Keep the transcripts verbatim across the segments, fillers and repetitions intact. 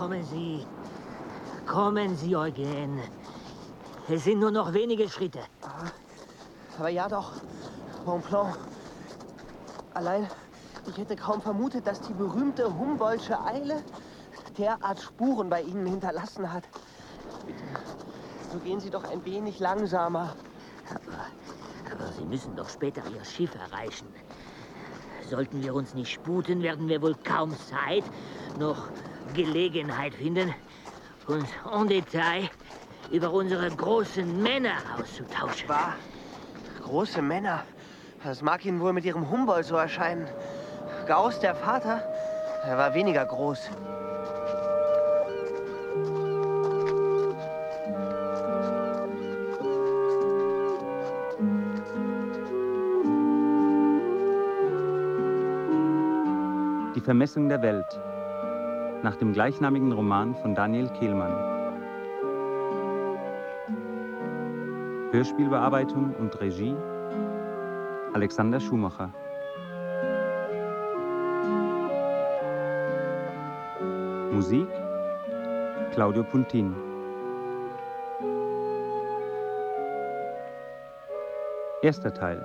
kommen Sie. Kommen Sie, Eugen. Es sind nur noch wenige Schritte. Aber ja doch, Bonpland. Allein, ich hätte kaum vermutet, dass die berühmte Humboldtsche Eile derart Spuren bei Ihnen hinterlassen hat. Bitte, so gehen Sie doch ein wenig langsamer. Aber, aber Sie müssen doch später Ihr Schiff erreichen. Sollten wir uns nicht sputen, werden wir wohl kaum Zeit noch Gelegenheit finden, uns en Detail über unsere großen Männer auszutauschen. Wahr? Große Männer? Das mag Ihnen wohl mit Ihrem Humboldt so erscheinen. Gauß, der Vater, er war weniger groß. Die Vermessung der Welt, nach dem gleichnamigen Roman von Daniel Kehlmann. Hörspielbearbeitung und Regie Alexander Schumacher. Musik Claudio Puntin. Erster Teil.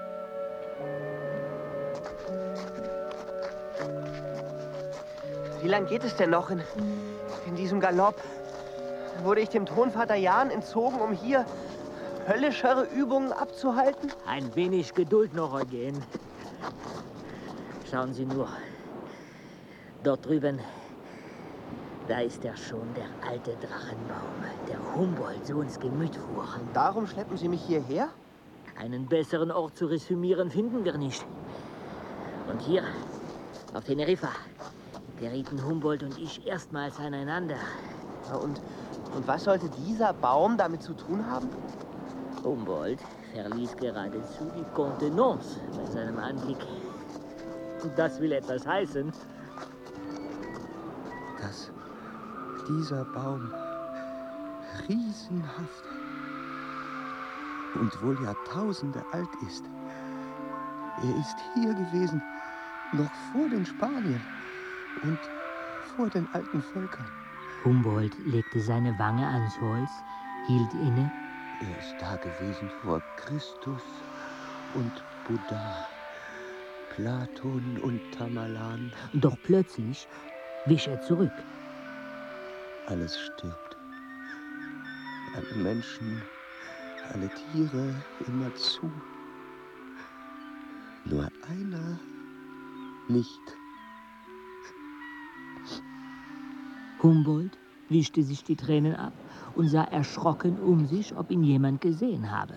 Wie lange geht es denn noch in, in diesem Galopp? Wurde ich dem Thronvater Jan entzogen, um hier höllischere Übungen abzuhalten? Ein wenig Geduld noch, Eugen. Schauen Sie nur. Dort drüben, da ist er schon, der alte Drachenbaum, der Humboldt so ins Gemüt fuhr. Und darum schleppen Sie mich hierher? Einen besseren Ort zu resümieren finden wir nicht. Und hier, auf Teneriffa, gerieten Humboldt und ich erstmals aneinander. Und, und was sollte dieser Baum damit zu tun haben? Humboldt verließ geradezu die Kontenance bei seinem Anblick. Und das will etwas heißen. Dass dieser Baum riesenhaft und wohl Jahrtausende alt ist. Er ist hier gewesen, noch vor den Spaniern und vor den alten Völkern. Humboldt legte seine Wange ans Holz, hielt inne. Er ist da gewesen vor Christus und Buddha, Platon und Tamerlan. Doch plötzlich wich er zurück. Alles stirbt. Alle Menschen, alle Tiere, immerzu. Nur einer nicht. Humboldt wischte sich die Tränen ab und sah erschrocken um sich, ob ihn jemand gesehen habe.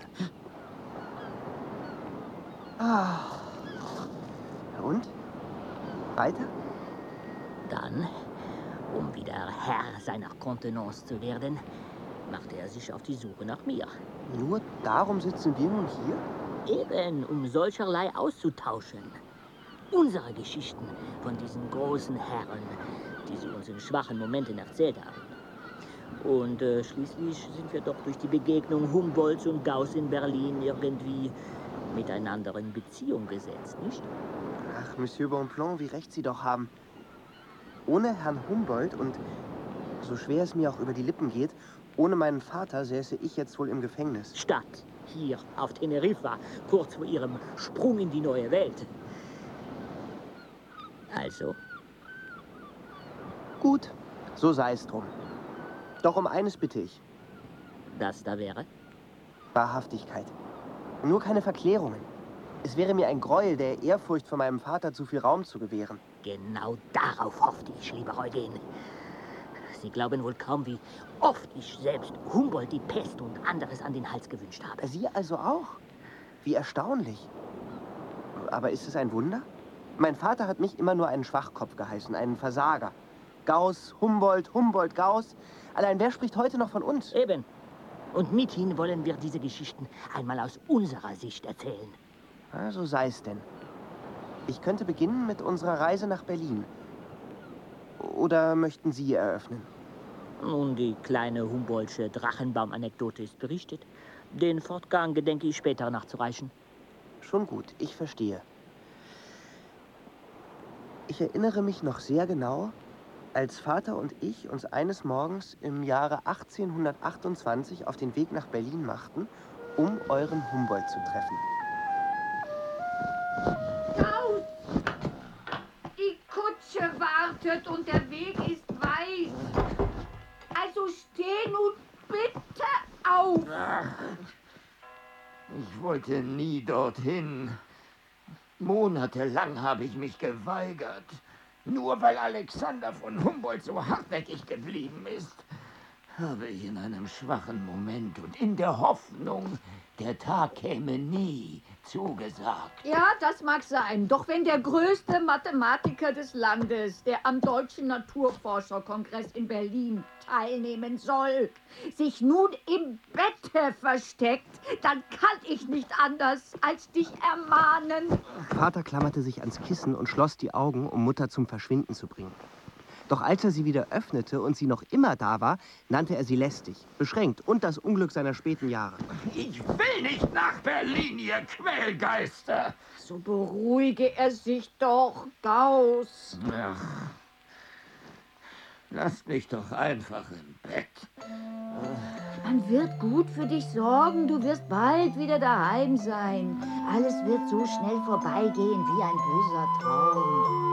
Ah. Und? Weiter? Dann, um wieder Herr seiner Kontenance zu werden, machte er sich auf die Suche nach mir. Nur darum sitzen wir nun hier? Eben, um solcherlei auszutauschen. Unsere Geschichten von diesen großen Herren, die sie uns in schwachen Momenten erzählt haben. Und äh, schließlich sind wir doch durch die Begegnung Humboldts und Gauß in Berlin irgendwie miteinander in Beziehung gesetzt, nicht? Ach, Monsieur Bonpland, wie recht Sie doch haben. Ohne Herrn Humboldt und, so schwer es mir auch über die Lippen geht, ohne meinen Vater säße ich jetzt wohl im Gefängnis. Statt hier auf Teneriffa, kurz vor Ihrem Sprung in die neue Welt. Also? Gut, so sei es drum. Doch um eines bitte ich. Das da wäre? Wahrhaftigkeit. Und nur keine Verklärungen. Es wäre mir ein Gräuel, der Ehrfurcht vor meinem Vater zu viel Raum zu gewähren. Genau darauf hoffte ich, lieber Eugen. Sie glauben wohl kaum, wie oft ich selbst Humboldt die Pest und anderes an den Hals gewünscht habe. Sie also auch? Wie erstaunlich. Aber ist es ein Wunder? Mein Vater hat mich immer nur einen Schwachkopf geheißen, einen Versager. Gauß, Humboldt, Humboldt, Gauß. Allein wer spricht heute noch von uns? Eben. Und mit Ihnen wollen wir diese Geschichten einmal aus unserer Sicht erzählen. Na, so sei es denn. Ich könnte beginnen mit unserer Reise nach Berlin. Oder möchten Sie eröffnen? Nun, die kleine Humboldtsche Drachenbaum-Anekdote ist berichtet. Den Fortgang gedenke ich später nachzureichen. Schon gut, ich verstehe. Ich erinnere mich noch sehr genau, Als Vater und ich uns eines Morgens im Jahre achtzehnhundertachtundzwanzig auf den Weg nach Berlin machten, um euren Humboldt zu treffen. Raus! Die Kutsche wartet und der Weg ist weit. Also steh nun bitte auf. Ach, ich wollte nie dorthin. Monatelang habe ich mich geweigert. Nur weil Alexander von Humboldt so hartnäckig geblieben ist, habe ich in einem schwachen Moment und in der Hoffnung, der Tag käme nie, zugesagt. Ja, das mag sein. Doch wenn der größte Mathematiker des Landes, der am Deutschen Naturforscherkongress in Berlin teilnehmen soll, sich nun im Bette versteckt, dann kann ich nicht anders als dich ermahnen. Vater klammerte sich ans Kissen und schloss die Augen, um Mutter zum Verschwinden zu bringen. Doch als er sie wieder öffnete und sie noch immer da war, nannte er sie lästig, beschränkt und das Unglück seiner späten Jahre. Ich will nicht nach Berlin, ihr Quälgeister! So beruhige er sich doch, Gauß. Ach, lasst mich doch einfach im Bett. Man wird gut für dich sorgen, du wirst bald wieder daheim sein. Alles wird so schnell vorbeigehen wie ein böser Traum.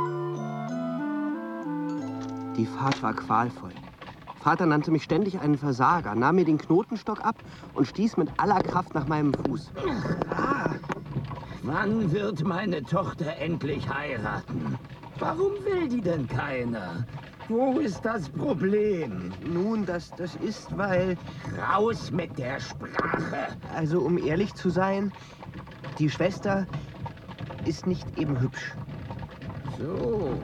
Die Fahrt war qualvoll. Vater nannte mich ständig einen Versager, nahm mir den Knotenstock ab und stieß mit aller Kraft nach meinem Fuß. Ah, wann wird meine Tochter endlich heiraten? Warum will die denn keiner? Wo ist das Problem? Nun, das, das ist, weil... Raus mit der Sprache! Also, um ehrlich zu sein, die Schwester ist nicht eben hübsch. So.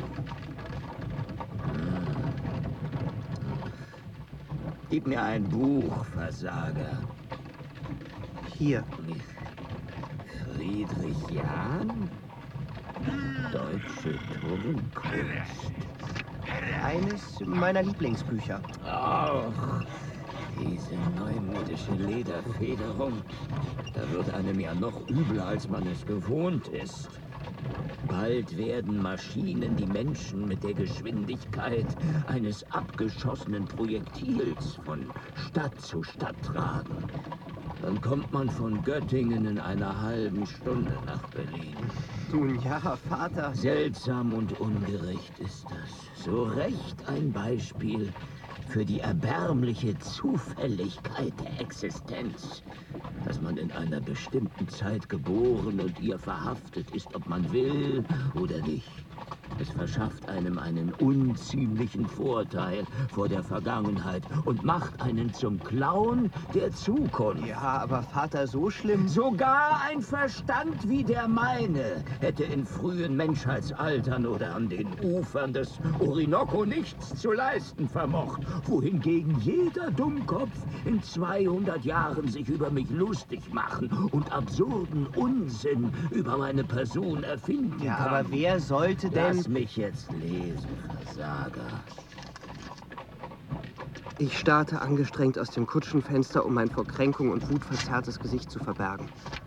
Gib mir ein Buch, Versager. Hier. Friedrich Jahn? Deutsche Turnkunst. Eines meiner Lieblingsbücher. Ach, diese neumodische Lederfederung. Da wird einem ja noch übler, als man es gewohnt ist. Bald werden Maschinen die Menschen mit der Geschwindigkeit eines abgeschossenen Projektils von Stadt zu Stadt tragen. Dann kommt man von Göttingen in einer halben Stunde nach Berlin. Nun ja, Vater. Seltsam und ungerecht ist das. So recht ein Beispiel für die erbärmliche Zufälligkeit der Existenz. Dass man in einer bestimmten Zeit geboren und ihr verhaftet ist, ob man will oder nicht. Es verschafft einem einen unziemlichen Vorteil vor der Vergangenheit und macht einen zum Clown der Zukunft. Ja, aber Vater, so schlimm... Sogar ein Verstand wie der meine hätte in frühen Menschheitsaltern oder an den Ufern des Orinoco nichts zu leisten vermocht, wohingegen jeder Dummkopf in zweihundert Jahren sich über mich lustig machen und absurden Unsinn über meine Person erfinden Ja, kann. aber wer sollte denn... Lass mich jetzt lesen, Versager. Ich starrte angestrengt aus dem Kutschenfenster, um mein vor Kränkung und Wut verzerrtes Gesicht zu verbergen.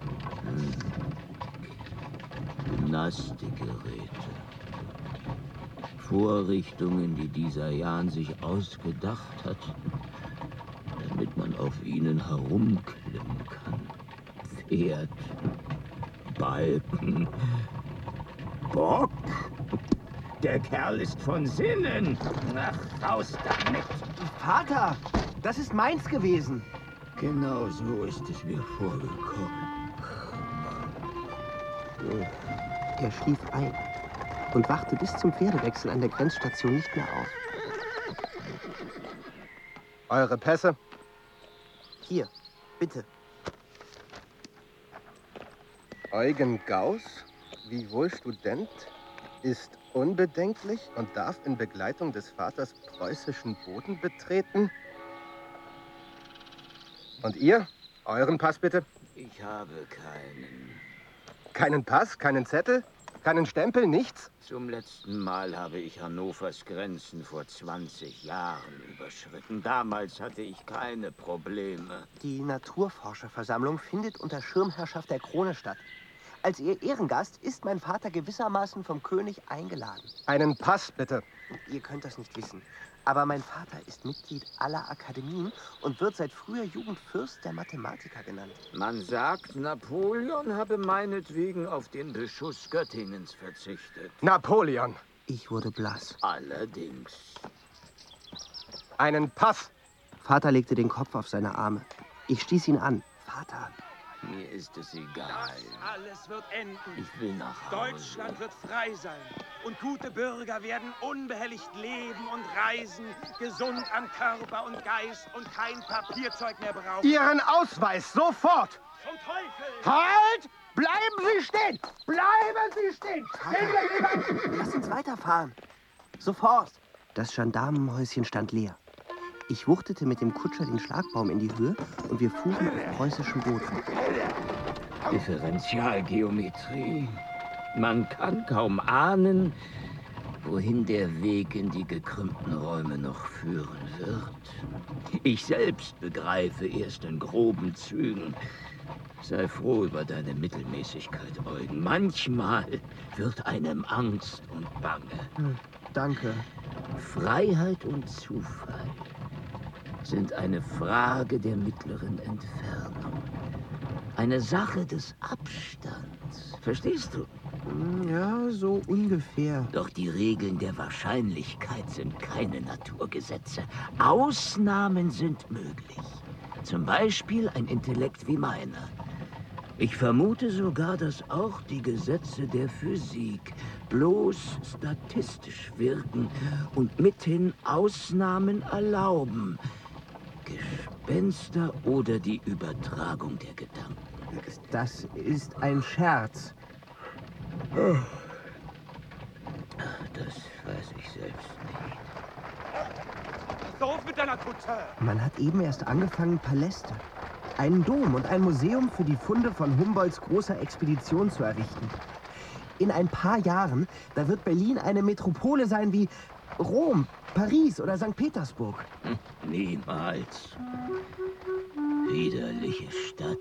Gymnastikgeräte. Vorrichtungen, die dieser Jan sich ausgedacht hat, damit man auf ihnen herumklimmen kann. Pferd, Balken, Bock. Der Kerl ist von Sinnen. Ach, raus damit. Vater, das ist meins gewesen. Genau so ist es mir vorgekommen. Er schlief ein und wachte bis zum Pferdewechsel an der Grenzstation nicht mehr auf. Eure Pässe? Hier, bitte. Eugen Gauß, wiewohl Student, ist unbedenklich und darf in Begleitung des Vaters preußischen Boden betreten. Und ihr? Euren Pass bitte? Ich habe keinen. Keinen Pass, keinen Zettel, keinen Stempel, nichts? Zum letzten Mal habe ich Hannovers Grenzen vor zwanzig Jahren überschritten. Damals hatte ich keine Probleme. Die Naturforscherversammlung findet unter Schirmherrschaft der Krone statt. Als Ihr Ehrengast ist mein Vater gewissermaßen vom König eingeladen. Einen Pass, bitte. Ihr könnt das nicht wissen, aber mein Vater ist Mitglied aller Akademien und wird seit früher Jugend Fürst der Mathematiker genannt. Man sagt, Napoleon habe meinetwegen auf den Beschuss Göttingens verzichtet. Napoleon. Ich wurde blass. Allerdings. Einen Pass. Vater legte den Kopf auf seine Arme. Ich stieß ihn an. Vater. Mir ist es egal. Das alles wird enden. Ich will nach Hause. Deutschland wird frei sein. Und gute Bürger werden unbehelligt leben und reisen, gesund an Körper und Geist und kein Papierzeug mehr brauchen. Ihren Ausweis, sofort! Zum Teufel! Halt! Bleiben Sie stehen! Bleiben Sie stehen! Vater, lass uns weiterfahren. Sofort. Das Gendarmenhäuschen stand leer. Ich wuchtete mit dem Kutscher den Schlagbaum in die Höhe und wir fuhren auf preußischem Boden. Differentialgeometrie. Man kann kaum ahnen, wohin der Weg in die gekrümmten Räume noch führen wird. Ich selbst begreife erst in groben Zügen. Sei froh über deine Mittelmäßigkeit, Eugen. Manchmal wird einem Angst und Bange. Hm, danke. Freiheit und Zufall sind eine Frage der mittleren Entfernung. Eine Sache des Abstands. Verstehst du? Ja, so ungefähr. Doch die Regeln der Wahrscheinlichkeit sind keine Naturgesetze. Ausnahmen sind möglich. Zum Beispiel ein Intellekt wie meiner. Ich vermute sogar, dass auch die Gesetze der Physik bloß statistisch wirken und mithin Ausnahmen erlauben. Gespenster oder die Übertragung der Gedanken. Das ist ein Scherz. Das weiß ich selbst nicht. Los mit deiner Kutte! Man hat eben erst angefangen, Paläste, einen Dom und ein Museum für die Funde von Humboldts großer Expedition zu errichten. In ein paar Jahren, da wird Berlin eine Metropole sein wie Rom, Paris oder Sankt Petersburg. Hm, niemals. Widerliche Stadt.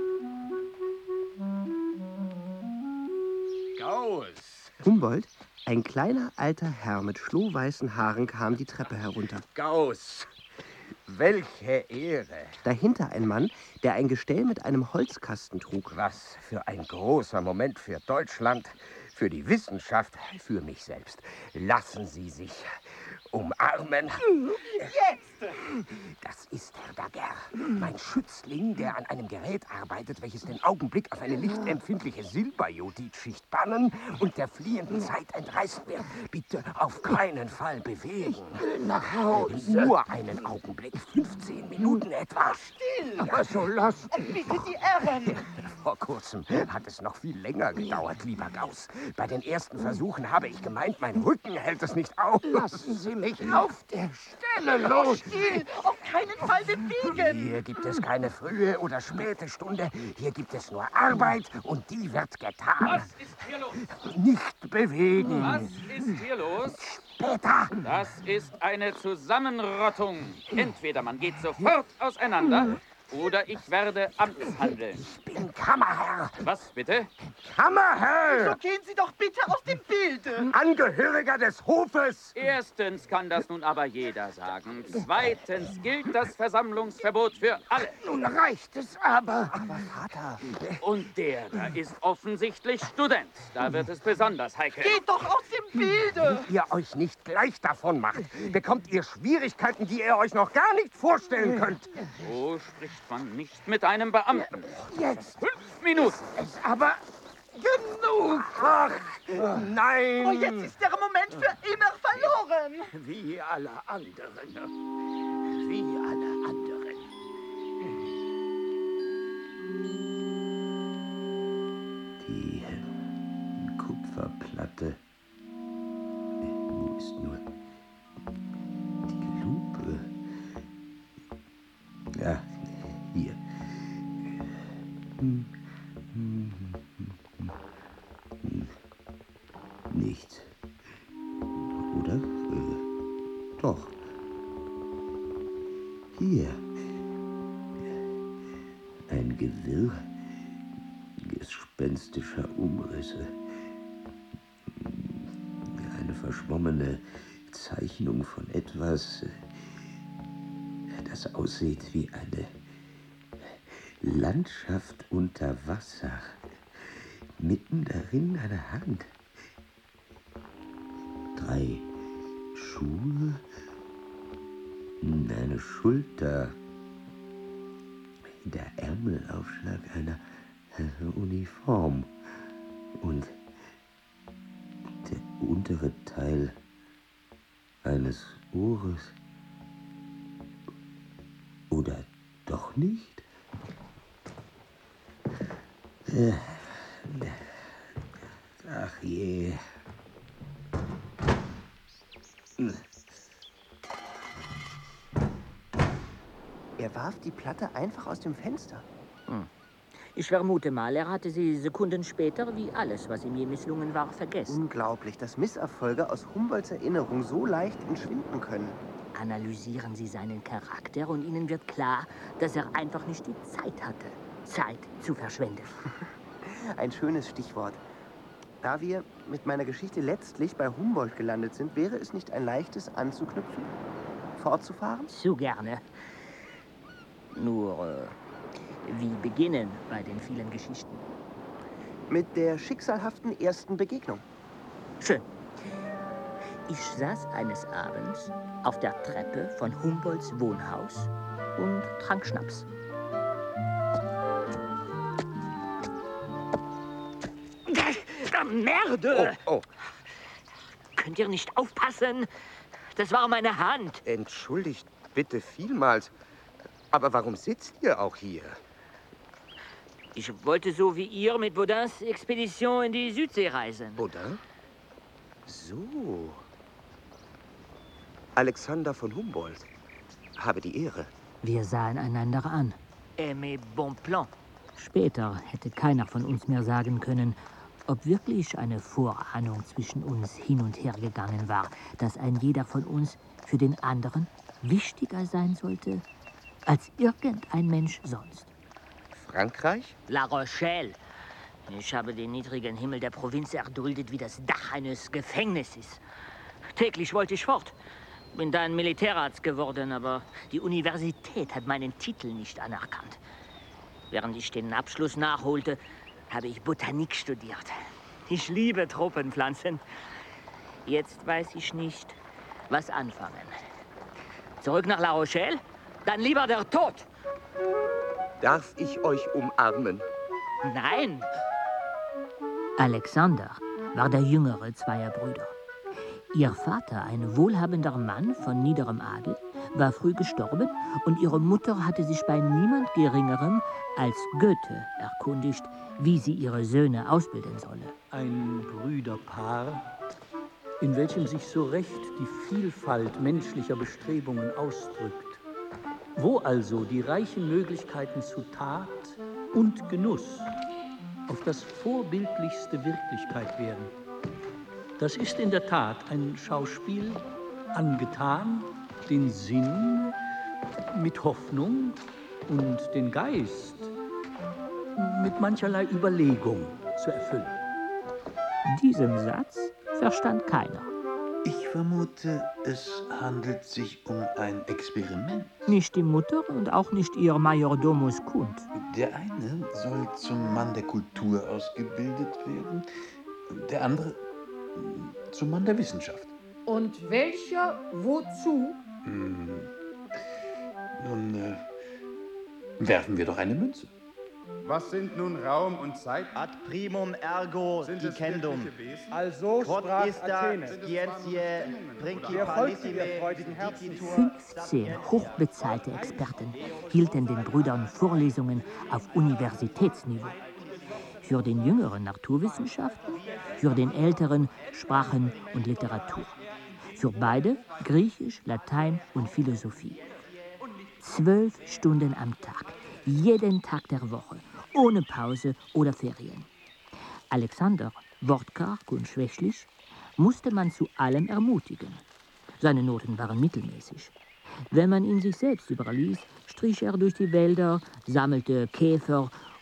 Gauss. Humboldt, ein kleiner alter Herr mit schlohweißen Haaren, kam die Treppe herunter. Gauss. Welche Ehre. Dahinter ein Mann, der ein Gestell mit einem Holzkasten trug. Was für ein großer Moment für Deutschland, für die Wissenschaft, für mich selbst. Lassen Sie sich umarmen. Jetzt! Das ist Herr Daguerre, mein Schützling, der an einem Gerät arbeitet, welches den Augenblick auf eine lichtempfindliche Silberjoditschicht bannen und der fliehenden Zeit entreißen wird. Bitte auf keinen Fall bewegen. Nach Hause. Nur einen Augenblick, fünfzehn Minuten etwa. Still! Aber so lass. Bitte die Herren! Vor kurzem hat es noch viel länger gedauert, lieber Gauss. Bei den ersten Versuchen habe ich gemeint, mein Rücken hält es nicht auf. Lassen Sie mich auf der Stelle los. Still! Auf keinen Fall bewegen! Hier gibt es keine frühe oder späte Stunde. Hier gibt es nur Arbeit und die wird getan. Was ist hier los? Nicht bewegen. Was ist hier los? Später. Das ist eine Zusammenrottung. Entweder man geht sofort auseinander oder ich werde amtshandeln. Ich bin Kammerherr. Was bitte? Kammerherr! Gehen Sie doch bitte aus dem Bilde! Angehöriger des Hofes. Erstens kann das nun aber jeder sagen. Zweitens gilt das Versammlungsverbot für alle. Nun reicht es aber. Aber Vater, Und der da ist offensichtlich Student. Da wird es besonders heikel. Geht doch aus dem Bilde! Wenn ihr euch nicht gleich davon macht, bekommt ihr Schwierigkeiten, die ihr euch noch gar nicht vorstellen könnt. So spricht man nicht mit einem Beamten. Jetzt Fünf Minuten. ist aber genug. Ach, nein. Oh, jetzt ist der Moment für immer verloren! Wie alle anderen. Wie alle anderen. Die Kupferplatte. Wo ist nur die Lupe? Ja, hier. Nichts. Oder? Äh, doch. Hier. Ein Gewirr. Gesp gespenstischer Umrisse. Eine verschwommene Zeichnung von etwas, das aussieht wie eine Landschaft unter Wasser. Mitten darin eine Hand. Drei Schuhe, eine Schulter, der Ärmelaufschlag einer Uniform und der untere Teil eines Ohres. Oder doch nicht? Ach je. Er warf die Platte einfach aus dem Fenster. Hm. Ich vermute mal, er hatte sie Sekunden später, wie alles, was ihm je misslungen war, vergessen. Unglaublich, dass Misserfolge aus Humboldts Erinnerung so leicht entschwinden können. Analysieren Sie seinen Charakter und Ihnen wird klar, dass er einfach nicht die Zeit hatte, Zeit zu verschwenden. Ein schönes Stichwort. Da wir mit meiner Geschichte letztlich bei Humboldt gelandet sind, wäre es nicht ein leichtes anzuknüpfen? Fortzufahren? Zu gerne. Nur, äh, wie beginnen bei den vielen Geschichten? Mit der schicksalhaften ersten Begegnung. Schön. Ich saß eines Abends auf der Treppe von Humboldts Wohnhaus und trank Schnaps. Merde! Oh, oh. Könnt ihr nicht aufpassen? Das war meine Hand. Entschuldigt bitte vielmals. Aber warum sitzt ihr auch hier? Ich wollte so wie ihr mit Baudins Expedition in die Südsee reisen. Baudin? So. Alexander von Humboldt. Habe die Ehre. Wir sahen einander an. Aimé Bonpland. Später hätte keiner von uns mehr sagen können, ob wirklich eine Vorahnung zwischen uns hin und her gegangen war, dass ein jeder von uns für den anderen wichtiger sein sollte als irgendein Mensch sonst. Frankreich? La Rochelle. Ich habe den niedrigen Himmel der Provinz erduldet wie das Dach eines Gefängnisses. Täglich wollte ich fort. Bin dann Militärarzt geworden, aber die Universität hat meinen Titel nicht anerkannt. Während ich den Abschluss nachholte, habe ich Botanik studiert. Ich liebe Tropenpflanzen. Jetzt weiß ich nicht, was anfangen. Zurück nach La Rochelle? Dann lieber der Tod. Darf ich euch umarmen? Nein. Alexander war der jüngere zweier Brüder. Ihr Vater, ein wohlhabender Mann von niederem Adel, war früh gestorben und ihre Mutter hatte sich bei niemand Geringerem als Goethe erkundigt, wie sie ihre Söhne ausbilden solle. Ein Brüderpaar, in welchem sich so recht die Vielfalt menschlicher Bestrebungen ausdrückt. Wo also die reichen Möglichkeiten zu Tat und Genuss auf das Vorbildlichste Wirklichkeit werden. Das ist in der Tat ein Schauspiel, angetan, den Sinn mit Hoffnung und den Geist mit mancherlei Überlegung zu erfüllen. Diesen Satz verstand keiner. Ich vermute, es handelt sich um ein Experiment. Nicht die Mutter und auch nicht ihr Majordomus Kund. Der eine soll zum Mann der Kultur ausgebildet werden, der andere zum Mann der Wissenschaft. Und welcher wozu? Hm. Nun äh, werfen wir doch eine Münze. Was sind nun Raum und Zeit? Ad primum ergo dicendum. Also sprach Athene. fünfzehn hochbezahlte Experten hielten den Brüdern Vorlesungen auf Universitätsniveau. Für den jüngeren Naturwissenschaften, für den älteren Sprachen und Literatur. Für beide Griechisch, Latein und Philosophie. Zwölf Stunden am Tag, jeden Tag der Woche, ohne Pause oder Ferien. Alexander, wortkarg und schwächlich, musste man zu allem ermutigen. Seine Noten waren mittelmäßig. Wenn man ihn sich selbst überließ, strich er durch die Wälder, sammelte Käfer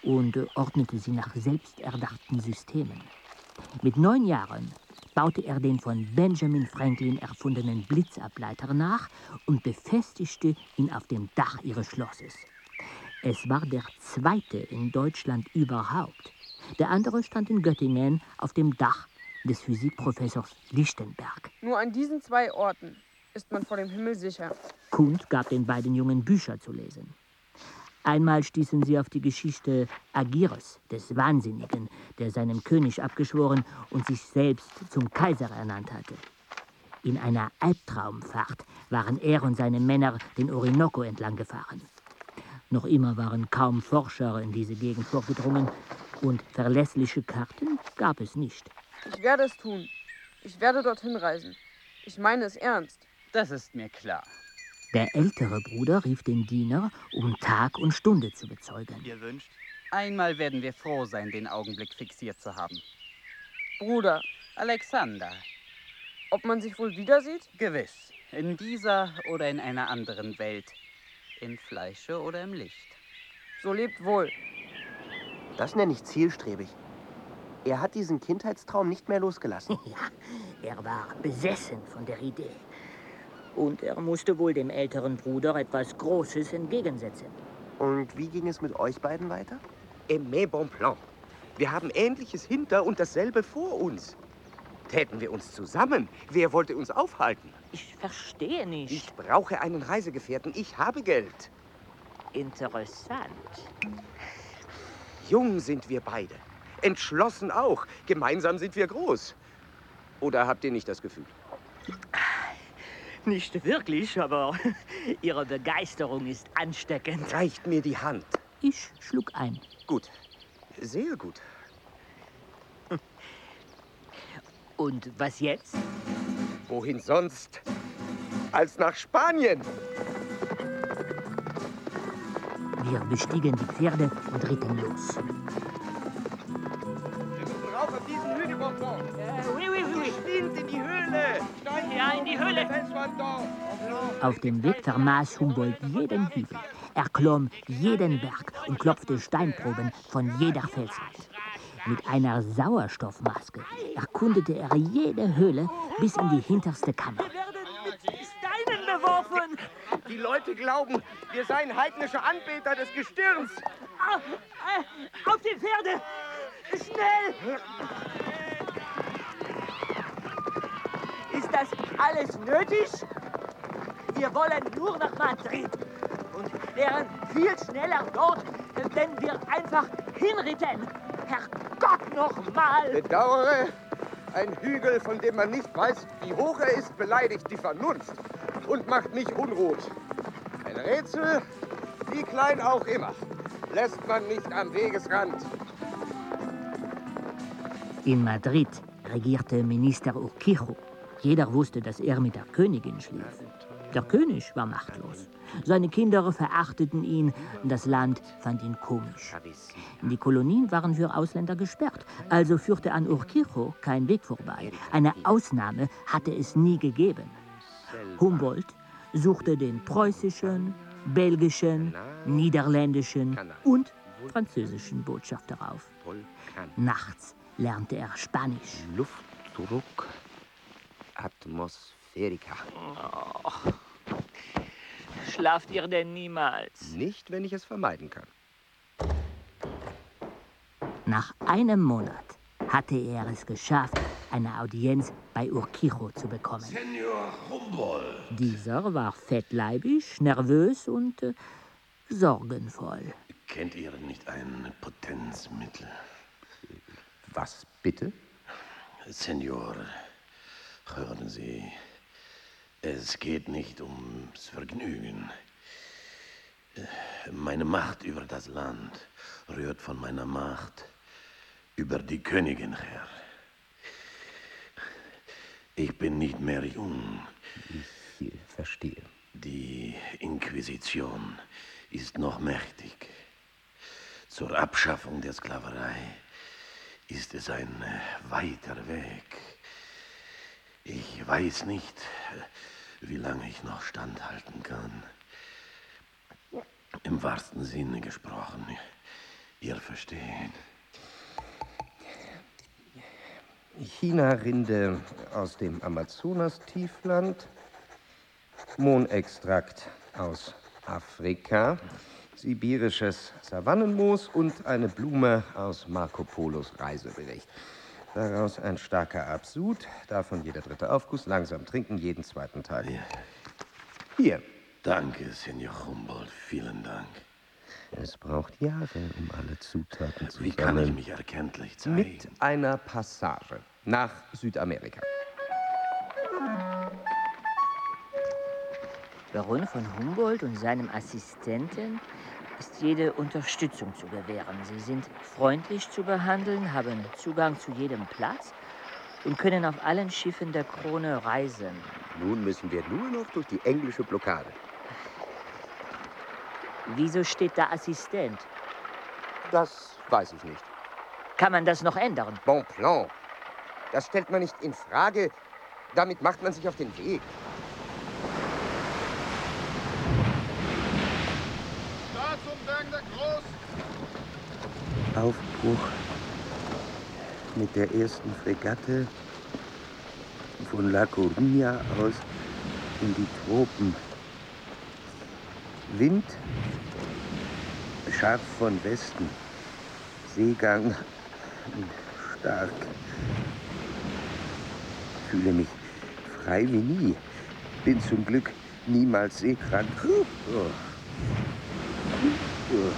und ordnete sie nach selbsterdachten Systemen. Mit neun Jahren baute er den von Benjamin Franklin erfundenen Blitzableiter nach und befestigte ihn auf dem Dach ihres Schlosses. Es war der zweite in Deutschland überhaupt. Der andere stand in Göttingen auf dem Dach des Physikprofessors Lichtenberg. Nur an diesen zwei Orten ist man vor dem Himmel sicher. Kund gab den beiden Jungen Bücher zu lesen. Einmal stießen sie auf die Geschichte Agires, des Wahnsinnigen, der seinem König abgeschworen und sich selbst zum Kaiser ernannt hatte. In einer Albtraumfahrt waren er und seine Männer den Orinoco entlang gefahren. Noch immer waren kaum Forscher in diese Gegend vorgedrungen und verlässliche Karten gab es nicht. Ich werde es tun. Ich werde dorthin reisen. Ich meine es ernst. Das ist mir klar. Der ältere Bruder rief den Diener, um Tag und Stunde zu bezeugen. Ihr wünscht? Einmal werden wir froh sein, den Augenblick fixiert zu haben. Bruder. Alexander. Ob man sich wohl wieder sieht? Gewiss. In dieser oder in einer anderen Welt. In Fleische oder im Licht. So lebt wohl. Das nenne ich zielstrebig. Er hat diesen Kindheitstraum nicht mehr losgelassen. Ja, er war besessen von der Idee. Und er musste wohl dem älteren Bruder etwas Großes entgegensetzen. Und wie ging es mit euch beiden weiter? Aimé Bonpland. Wir haben Ähnliches hinter und dasselbe vor uns. Täten wir uns zusammen, wer wollte uns aufhalten? Ich verstehe nicht. Ich brauche einen Reisegefährten. Ich habe Geld. Interessant. Jung sind wir beide. Entschlossen auch. Gemeinsam sind wir groß. Oder habt ihr nicht das Gefühl? Nicht wirklich, aber Ihre Begeisterung ist ansteckend. Reicht mir die Hand. Ich schlug ein. Gut. Sehr gut. Und was jetzt? Wohin sonst als nach Spanien? Wir bestiegen die Pferde und ritten los. Wir müssen rauf auf diesen Hügel, Bonpland. Äh, oui, oui, oui. Geschwind in die Höhle. Ja, in die Höhle. Felswand dort. Auf dem Weg vermaß Humboldt jeden Hügel. Er klomm jeden Berg und klopfte Steinproben von jeder Felswand. Mit einer Sauerstoffmaske erkundete er jede Höhle bis in die hinterste Kammer. Wir werden mit Steinen beworfen. Die Leute glauben, wir seien heidnische Anbeter des Gestirns. Auf, äh, auf die Pferde! Schnell! Ist das alles nötig? Wir wollen nur nach Madrid und wären viel schneller dort, wenn wir einfach hinritten. Herrgott, noch mal! Bedauere, ein Hügel, von dem man nicht weiß, wie hoch er ist, beleidigt die Vernunft und macht mich unruhig. Ein Rätsel, wie klein auch immer, lässt man nicht am Wegesrand. In Madrid regierte Minister Urquijo. Jeder wusste, dass er mit der Königin schlief. Der König war machtlos. Seine Kinder verachteten ihn, das Land fand ihn komisch. Die Kolonien waren für Ausländer gesperrt, also führte an Urquijo kein Weg vorbei. Eine Ausnahme hatte es nie gegeben. Humboldt suchte den preußischen, belgischen, niederländischen und französischen Botschafter auf. Nachts lernte er Spanisch. Luftdruck, Atmosphärika. Oh. Schlaft ihr denn niemals? Nicht, wenn ich es vermeiden kann. Nach einem Monat hatte er es geschafft, eine Audienz bei Urquijo zu bekommen. Senor Humboldt. Dieser war fettleibig, nervös und äh, sorgenvoll. Kennt ihr nicht ein Potenzmittel? Was bitte? Senor, hören Sie, es geht nicht ums Vergnügen. Meine Macht über das Land rührt von meiner Macht über die Königin her. Ich bin nicht mehr jung. Ich verstehe. Die Inquisition ist noch mächtig. Zur Abschaffung der Sklaverei ist es ein weiter Weg. Ich weiß nicht, wie lange ich noch standhalten kann. Im wahrsten Sinne gesprochen, Wir verstehen. China-Rinde aus dem Amazonas-Tiefland, Mohnextrakt aus Afrika, sibirisches Savannenmoos und eine Blume aus Marco Polos Reisebericht. Daraus ein starker Absud, davon jeder dritte Aufguss, langsam trinken, jeden zweiten Tag. Ja. Hier. Danke, Senor Humboldt, vielen Dank. Es braucht Jahre, um alle Zutaten zu Wie kann ich mich erkenntlich zeigen? Mit einer Passage nach Südamerika. Baron von Humboldt und seinem Assistenten ist jede Unterstützung zu gewähren. Sie sind freundlich zu behandeln, haben Zugang zu jedem Platz und können auf allen Schiffen der Krone reisen. Nun müssen wir nur noch durch die englische Blockade. Wieso steht da Assistent? Das weiß ich nicht. Kann man das noch ändern? Bon plan. Das stellt man nicht in Frage. Damit macht man sich auf den Weg. Aufbruch mit der ersten Fregatte von La Coruña aus in die Tropen. Wind scharf von Westen, Seegang stark. Fühle mich frei wie nie. Bin zum Glück niemals seekrank. Oh. Oh.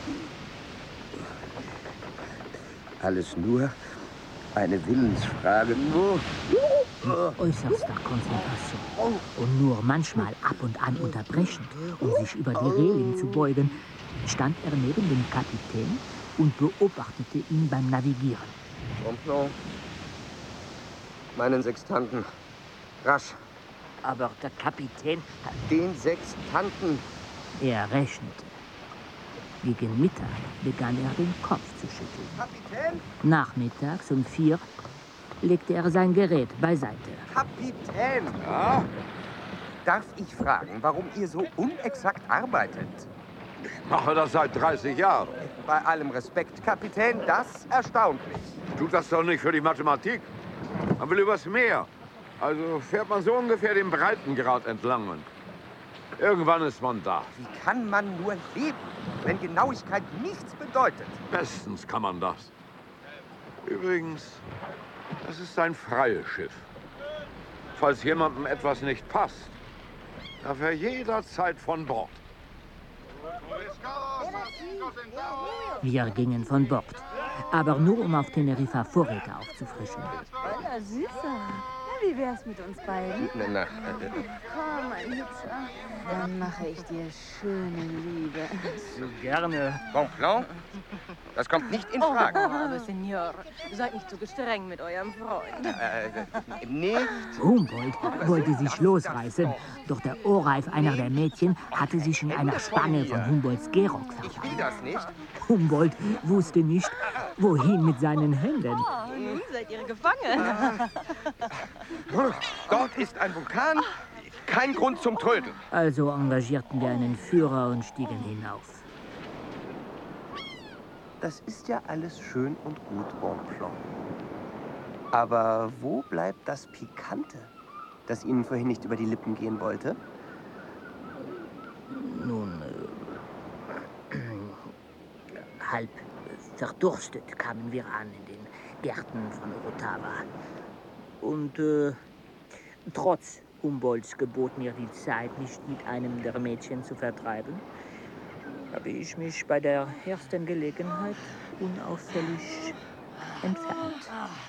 Alles nur eine Willensfrage. Mit äußerster Konzentration und nur manchmal ab und an unterbrechend, um sich über die Reling zu beugen, stand er neben dem Kapitän und beobachtete ihn beim Navigieren. Bon, meinen Sextanten. Rasch. Aber der Kapitän... Den Sextanten. Er rechnete. Gegen Mittag begann er den Kopf zu schütteln. Kapitän? Nachmittags um vier legte er sein Gerät beiseite. Kapitän! Ja? Darf ich fragen, warum ihr so unexakt arbeitet? Ich mache das seit dreißig Jahren. Bei allem Respekt, Kapitän, das erstaunt mich. Tut das doch nicht für die Mathematik. Man will übers Meer. Also fährt man so ungefähr den Breitengrad entlang. Und irgendwann ist man da. Wie kann man nur leben, wenn Genauigkeit nichts bedeutet? Bestens kann man das. Übrigens, das ist ein freies Schiff. Falls jemandem etwas nicht passt, darf er jederzeit von Bord. Wir gingen von Bord, aber nur um auf Teneriffa Vorräte aufzufrischen. Ja, süßer. Na, wie wär's mit uns beiden? Na, na, äh, Komm, mein Hübscher. Dann mache ich dir schöne Liebe. So gerne. Bon plan? Das kommt nicht in Frage. Oh, aber Senor, seid nicht so streng mit eurem Freund. Äh, nicht. Humboldt wollte sich losreißen, doch der Ohrreif einer der Mädchen hatte sich in einer Spange von Humboldts Gehrock Ich will das nicht. Humboldt wusste nicht, wohin mit seinen Händen. Oh, nun seid ihr gefangen. Dort ist ein Vulkan. Kein Grund zum Trödeln. Also engagierten wir einen Führer und stiegen hinauf. Das ist ja alles schön und gut, Bon plan. Aber wo bleibt das Pikante, das Ihnen vorhin nicht über die Lippen gehen wollte? Nun, äh, halb verdurstet kamen wir an in den Gärten von Orotava. Und äh, trotz Humboldts gebot mir die Zeit, nicht mit einem der Mädchen zu vertreiben, habe ich mich bei der ersten Gelegenheit unauffällig entfernt.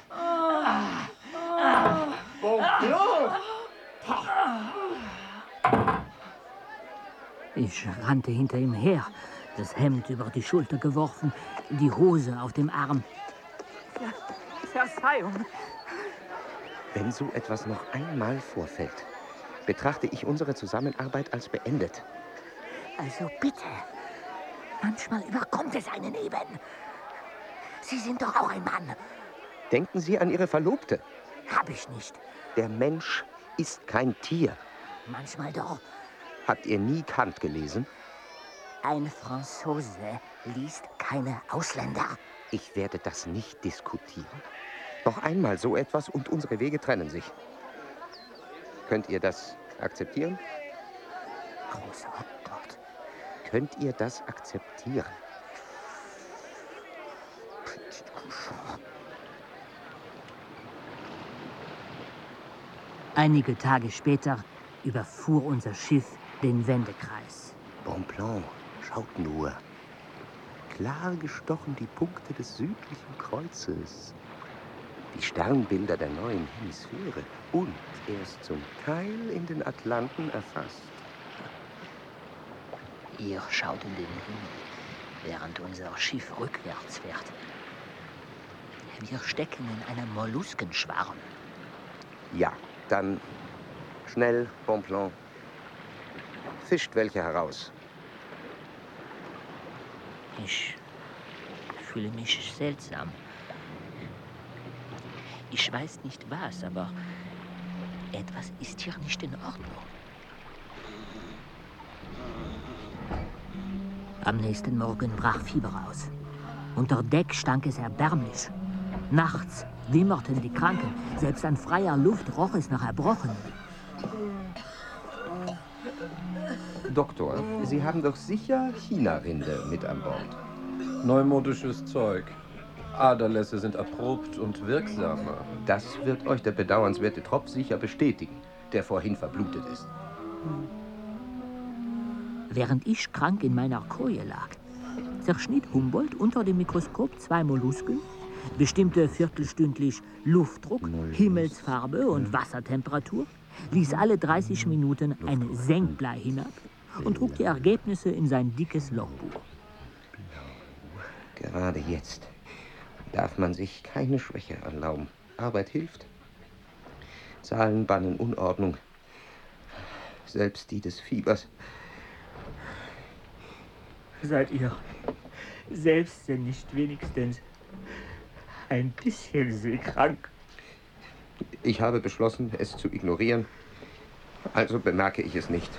Ich rannte hinter ihm her, das Hemd über die Schulter geworfen, die Hose auf dem Arm. Ver Verzeihung. Wenn so etwas noch einmal vorfällt, betrachte ich unsere Zusammenarbeit als beendet. Also bitte. Manchmal überkommt es einen eben. Sie sind doch auch ein Mann. Denken Sie an Ihre Verlobte. Hab ich nicht. Der Mensch ist kein Tier. Manchmal doch. Habt ihr nie Kant gelesen? Ein Franzose liest keine Ausländer. Ich werde das nicht diskutieren. Noch einmal so etwas und unsere Wege trennen sich. Könnt ihr das akzeptieren? Großer Gott. Könnt ihr das akzeptieren? Einige Tage später überfuhr unser Schiff den Wendekreis. Bonpland, schaut nur. Klar gestochen die Punkte des südlichen Kreuzes. Die Sternbilder der neuen Hemisphäre. Und er ist zum Teil in den Atlanten erfasst. Ihr schaut in den Himmel, während unser Schiff rückwärts fährt. Wir stecken in einem Molluskenschwarm. Ja, dann schnell, Bonpland. Fischt welche heraus. Ich fühle mich seltsam. Ich weiß nicht was, aber etwas ist hier nicht in Ordnung. Am nächsten Morgen brach Fieber aus. Unter Deck stank es erbärmlich. Nachts wimmerten die Kranken. Selbst an freier Luft roch es nach Erbrochenen. Doktor, Sie haben doch sicher China-Rinde mit an Bord. Neumodisches Zeug. Aderlässe sind erprobt und wirksamer. Das wird euch der bedauernswerte Tropf sicher bestätigen, der vorhin verblutet ist. Während ich krank in meiner Koje lag, zerschnitt Humboldt unter dem Mikroskop zwei Mollusken, bestimmte viertelstündlich Luftdruck, Himmelsfarbe und Wassertemperatur, ließ alle dreißig Minuten ein Senkblei hinab und trug die Ergebnisse in sein dickes Logbuch. Gerade jetzt darf man sich keine Schwäche erlauben. Arbeit hilft. Zahlen bannen Unordnung. Selbst die des Fiebers. Seid ihr selbst denn nicht wenigstens ein bisschen seekrank? Ich habe beschlossen, es zu ignorieren. Also bemerke ich es nicht.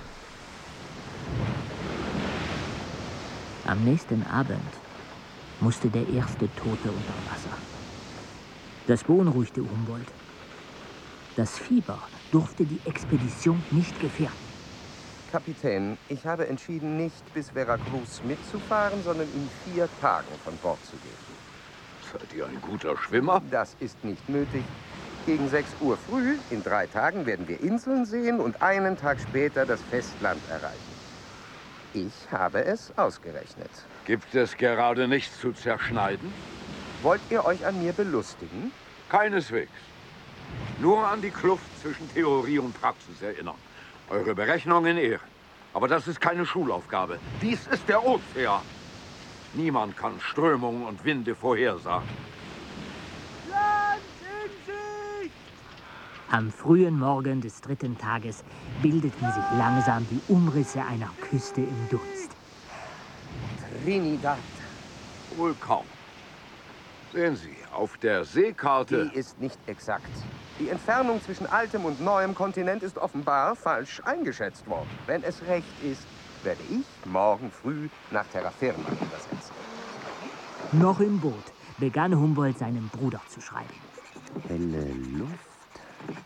Am nächsten Abend musste der erste Tote unter Wasser. Das beunruhigte Humboldt. Das Fieber durfte die Expedition nicht gefährden. Kapitän, ich habe entschieden, nicht bis Veracruz mitzufahren, sondern in vier Tagen von Bord zu gehen. Seid ihr ein guter Schwimmer? Das ist nicht nötig. Gegen sechs Uhr früh, in drei Tagen, werden wir Inseln sehen und einen Tag später das Festland erreichen. Ich habe es ausgerechnet. Gibt es gerade nichts zu zerschneiden? Wollt ihr euch an mir belustigen? Keineswegs. Nur an die Kluft zwischen Theorie und Praxis erinnern. Eure Berechnungen ehren. Aber das ist keine Schulaufgabe. Dies ist der Ozean. Niemand kann Strömungen und Winde vorhersagen. Land in Sicht! Am frühen Morgen des dritten Tages bildeten sich langsam die Umrisse einer Küste im Dunst. Trinidad. Wohl kaum. Sehen Sie, auf der Seekarte... Die ist nicht exakt. Die Entfernung zwischen altem und neuem Kontinent ist offenbar falsch eingeschätzt worden. Wenn es recht ist, werde ich morgen früh nach Terra Firma übersetzen. Noch im Boot begann Humboldt seinem Bruder zu schreiben. Helle Luft,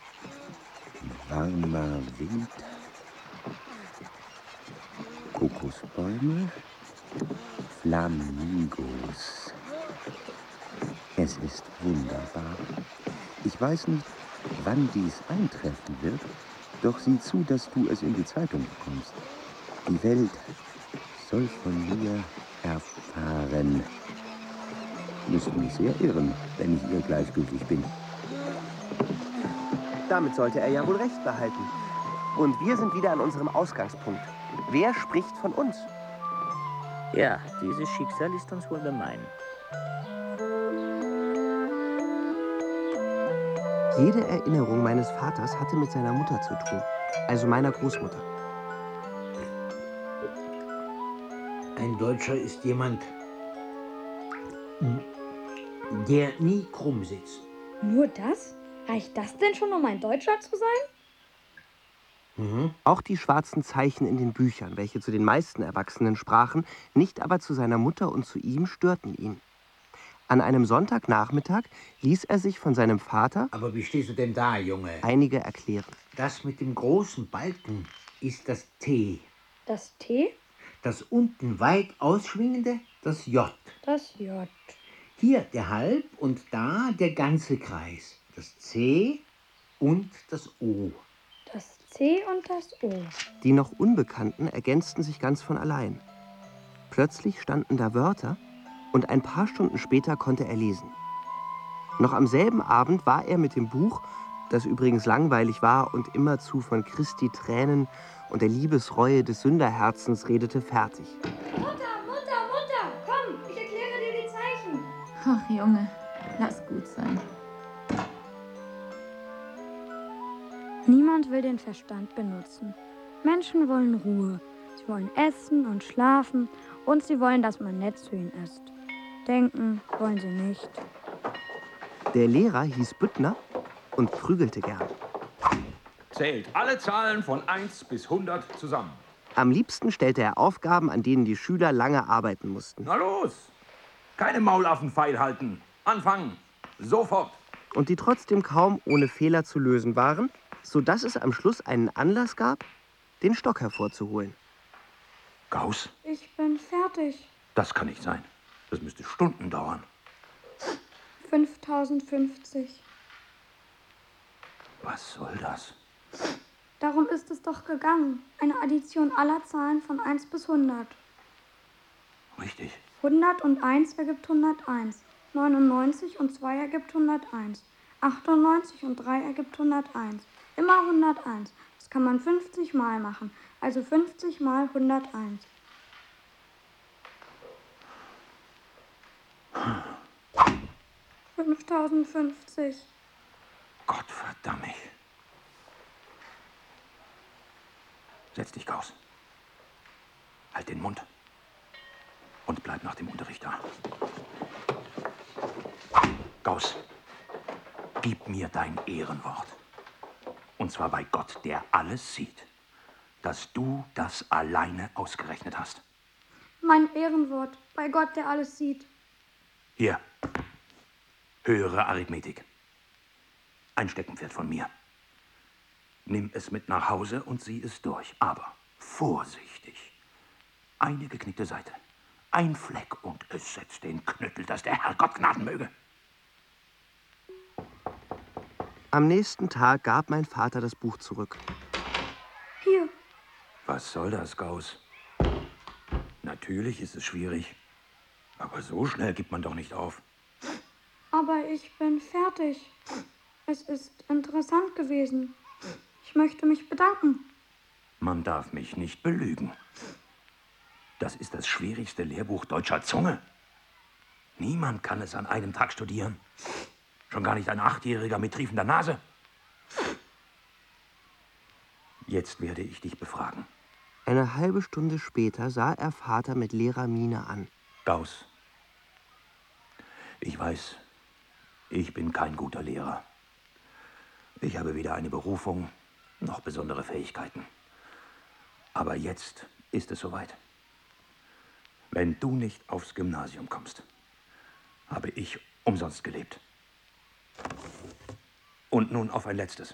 warmer Wind, Kokosbäume, Flamingos. Es ist wunderbar. Ich weiß nicht, wann dies eintreffen wird, doch sieh zu, dass du es in die Zeitung bekommst. Die Welt soll von mir erfahren. Müsste mich sehr irren, wenn ich ihr gleichgültig bin. Damit sollte er ja wohl recht behalten. Und wir sind wieder an unserem Ausgangspunkt. Wer spricht von uns? Ja, dieses Schicksal ist uns wohl gemein. Jede Erinnerung meines Vaters hatte mit seiner Mutter zu tun, also meiner Großmutter. Ein Deutscher ist jemand, der nie krumm sitzt. Nur das? Reicht das denn schon, um ein Deutscher zu sein? Mhm. Auch die schwarzen Zeichen in den Büchern, welche zu den meisten Erwachsenen sprachen, nicht aber zu seiner Mutter und zu ihm, störten ihn. An einem Sonntagnachmittag ließ er sich von seinem Vater... Aber wie stehst du denn da, Junge? ...einige erklären. Das mit dem großen Balken ist das T. Das T? Das unten weit ausschwingende, das J. Das J. Hier der Halb und da der ganze Kreis. Das C und das O. Das C und das O. Die noch Unbekannten ergänzten sich ganz von allein. Plötzlich standen da Wörter und ein paar Stunden später konnte er lesen. Noch am selben Abend war er mit dem Buch, das übrigens langweilig war und immerzu von Christi Tränen und der Liebesreue des Sünderherzens redete, fertig. Mutter, Mutter, Mutter, komm, ich erkläre dir die Zeichen. Ach, Junge, lass gut sein. Niemand will den Verstand benutzen. Menschen wollen Ruhe. Sie wollen essen und schlafen und sie wollen, dass man nett zu ihnen ist. Denken wollen sie nicht. Der Lehrer hieß Büttner und prügelte gern. Zählt alle Zahlen von eins bis hundert zusammen. Am liebsten stellte er Aufgaben, an denen die Schüler lange arbeiten mussten. Na los! Keine Maulaffen feil halten. Anfangen. Sofort. Und die trotzdem kaum ohne Fehler zu lösen waren, sodass es am Schluss einen Anlass gab, den Stock hervorzuholen. Gauss? Ich bin fertig. Das kann nicht sein. Das müsste Stunden dauern. fünftausendfünfzig. Was soll das? Darum ist es doch gegangen. Eine Addition aller Zahlen von eins bis hundert. Richtig. hundert und eins ergibt hunderteins. neunundneunzig und zwei ergibt hunderteins. achtundneunzig und drei ergibt hunderteins. Immer hunderteins. Das kann man fünfzig Mal machen. Also fünfzig mal hunderteins. fünftausendfünfzig. Gott verdammt mich. Setz dich, Gauss. Halt den Mund. Und bleib nach dem Unterricht da. Gauss, gib mir dein Ehrenwort. Und zwar bei Gott, der alles sieht, dass du das alleine ausgerechnet hast. Mein Ehrenwort, bei Gott, der alles sieht. Hier, höhere Arithmetik. Ein Steckenpferd von mir. Nimm es mit nach Hause und sieh es durch. Aber vorsichtig. Eine geknickte Seite. Ein Fleck und es setzt den Knüttel, dass der Herrgott gnaden möge. Am nächsten Tag gab mein Vater das Buch zurück. Hier. Was soll das, Gauss? Natürlich ist es schwierig. Aber so schnell gibt man doch nicht auf. Aber ich bin fertig. Es ist interessant gewesen. Ich möchte mich bedanken. Man darf mich nicht belügen. Das ist das schwierigste Lehrbuch deutscher Zunge. Niemand kann es an einem Tag studieren. Schon gar nicht ein Achtjähriger mit triefender Nase. Jetzt werde ich dich befragen. Eine halbe Stunde später sah er Vater mit leerer Miene an. Gauss, ich weiß, ich bin kein guter Lehrer. Ich habe weder eine Berufung noch besondere Fähigkeiten. Aber jetzt ist es soweit. Wenn du nicht aufs Gymnasium kommst, habe ich umsonst gelebt. Und nun auf ein letztes.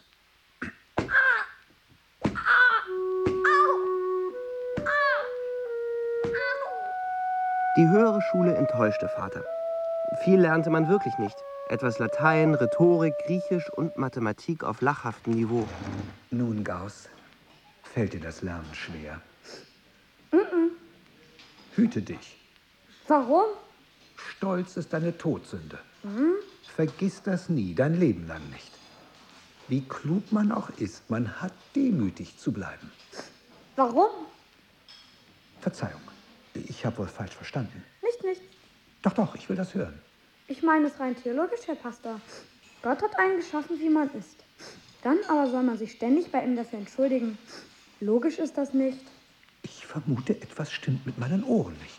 Die höhere Schule enttäuschte Vater. Viel lernte man wirklich nicht. Etwas Latein, Rhetorik, Griechisch und Mathematik auf lachhaftem Niveau. Nun, Gauss, fällt dir das Lernen schwer? Mm-mm. Hüte dich. Warum? Stolz ist eine Todsünde. Hm? Vergiss das nie, dein Leben lang nicht. Wie klug man auch ist, man hat demütig zu bleiben. Warum? Verzeihung, ich habe wohl falsch verstanden. Nicht, nicht. Doch, doch, ich will das hören. Ich meine es rein theologisch, Herr Pastor. Gott hat einen geschaffen, wie man ist. Dann aber soll man sich ständig bei ihm dafür entschuldigen. Logisch ist das nicht. Ich vermute, etwas stimmt mit meinen Ohren nicht.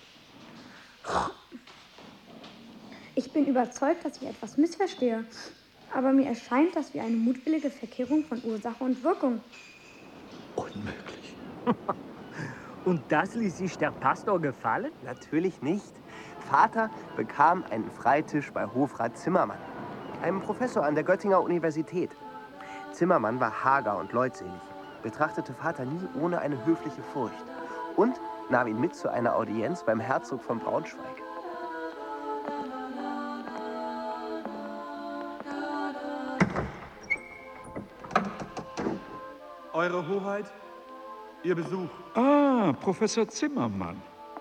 Ich bin überzeugt, dass ich etwas missverstehe. Aber mir erscheint das wie eine mutwillige Verkehrung von Ursache und Wirkung. Unmöglich. Und das ließ sich der Pastor gefallen? Natürlich nicht. Vater bekam einen Freitisch bei Hofrat Zimmermann, einem Professor an der Göttinger Universität. Zimmermann war hager und leutselig, betrachtete Vater nie ohne eine höfliche Furcht und nahm ihn mit zu einer Audienz beim Herzog von Braunschweig. Eure Hoheit, Ihr Besuch. Ah, Professor Zimmermann.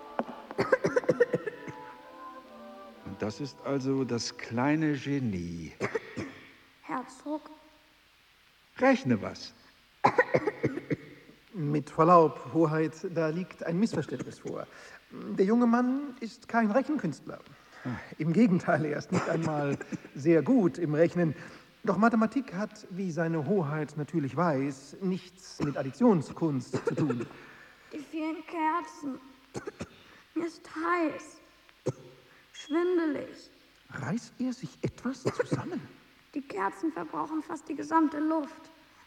Und das ist also das kleine Genie. Herzog? Rechne was. Mit Verlaub, Hoheit, da liegt ein Missverständnis vor. Der junge Mann ist kein Rechenkünstler. Im Gegenteil, er ist nicht einmal sehr gut im Rechnen. Doch Mathematik hat, wie seine Hoheit natürlich weiß, nichts mit Additionskunst zu tun. Die vielen Kerzen. Mir ist heiß. Schwindelig. Reißt er sich etwas zusammen? Die Kerzen verbrauchen fast die gesamte Luft.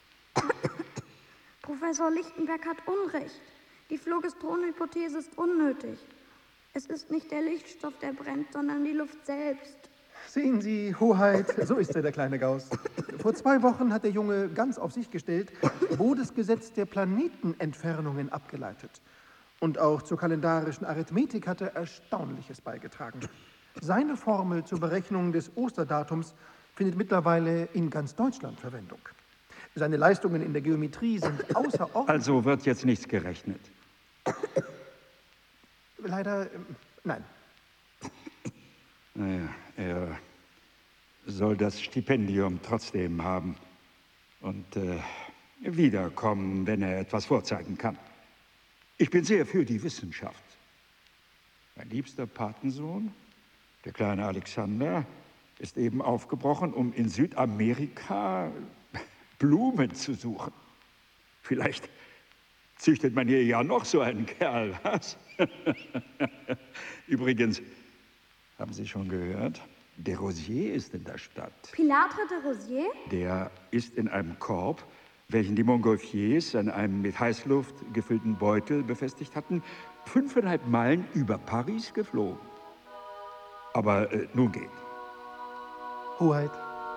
Professor Lichtenberg hat Unrecht. Die Phlogiston-Hypothese ist unnötig. Es ist nicht der Lichtstoff, der brennt, sondern die Luft selbst. Sehen Sie, Hoheit, so ist er, der kleine Gauss. Vor zwei Wochen hat der Junge ganz auf sich gestellt, Bodes Gesetz der Planetenentfernungen abgeleitet. Und auch zur kalendarischen Arithmetik hat er Erstaunliches beigetragen. Seine Formel zur Berechnung des Osterdatums findet mittlerweile in ganz Deutschland Verwendung. Seine Leistungen in der Geometrie sind außerordentlich... Also wird jetzt nichts gerechnet? Leider, äh, nein. Naja, er soll das Stipendium trotzdem haben und äh, wiederkommen, wenn er etwas vorzeigen kann. Ich bin sehr für die Wissenschaft. Mein liebster Patensohn, der kleine Alexander, ist eben aufgebrochen, um in Südamerika Blumen zu suchen. Vielleicht züchtet man hier ja noch so einen Kerl, was? Übrigens, haben Sie schon gehört? Der Rosier ist in der Stadt. Pilatre de Rosier? Der ist in einem Korb, welchen die Montgolfiers an einem mit Heißluft gefüllten Beutel befestigt hatten, fünfeinhalb Meilen über Paris geflogen. Aber äh, nun geht. Hoheit.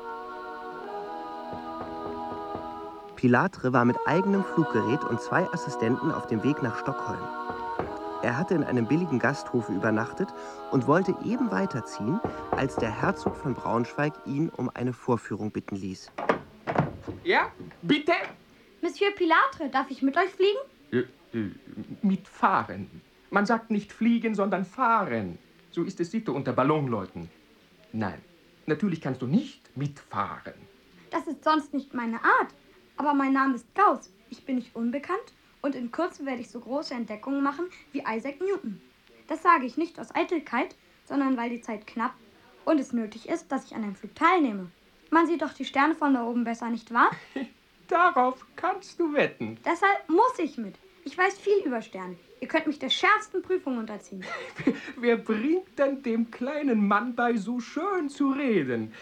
Pilatre war mit eigenem Fluggerät und zwei Assistenten auf dem Weg nach Stockholm. Er hatte in einem billigen Gasthof übernachtet und wollte eben weiterziehen, als der Herzog von Braunschweig ihn um eine Vorführung bitten ließ. Ja, bitte? Monsieur Pilatre, darf ich mit euch fliegen? Äh, äh, mitfahren. Man sagt nicht fliegen, sondern fahren. So ist es Sitte unter Ballonleuten. Nein, natürlich kannst du nicht mitfahren. Das ist sonst nicht meine Art. Aber mein Name ist Gauss. Ich bin nicht unbekannt. Und in Kürze werde ich so große Entdeckungen machen wie Isaac Newton. Das sage ich nicht aus Eitelkeit, sondern weil die Zeit knapp und es nötig ist, dass ich an einem Flug teilnehme. Man sieht doch die Sterne von da oben besser, nicht wahr? Darauf kannst du wetten. Deshalb muss ich mit. Ich weiß viel über Sterne. Ihr könnt mich der schärfsten Prüfung unterziehen. Wer bringt denn dem kleinen Mann bei, so schön zu reden?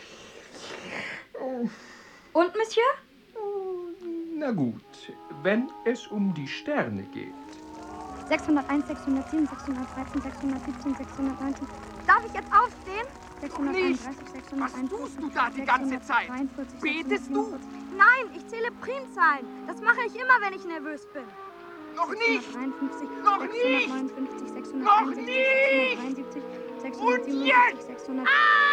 Und, Monsieur? Na gut, wenn es um die Sterne geht. sechshunderteins, sechshundertsieben, sechshundertdreizehn, sechshundertsiebzehn, sechshundertneunzehn. Darf ich jetzt aufstehen? sechshunderteinunddreißig, sechshunderteinundvierzig, Was tust du da die ganze Zeit? Betest du? Nein, ich zähle Primzahlen. Das mache ich immer, wenn ich nervös bin. Noch nicht! sechshundertdreiundfünfzig, Noch nicht! sechshundertneunundfünfzig, Noch sechshundertdreiundsiebzig, nicht! sechshundertsiebenundsiebzig, sechshundert...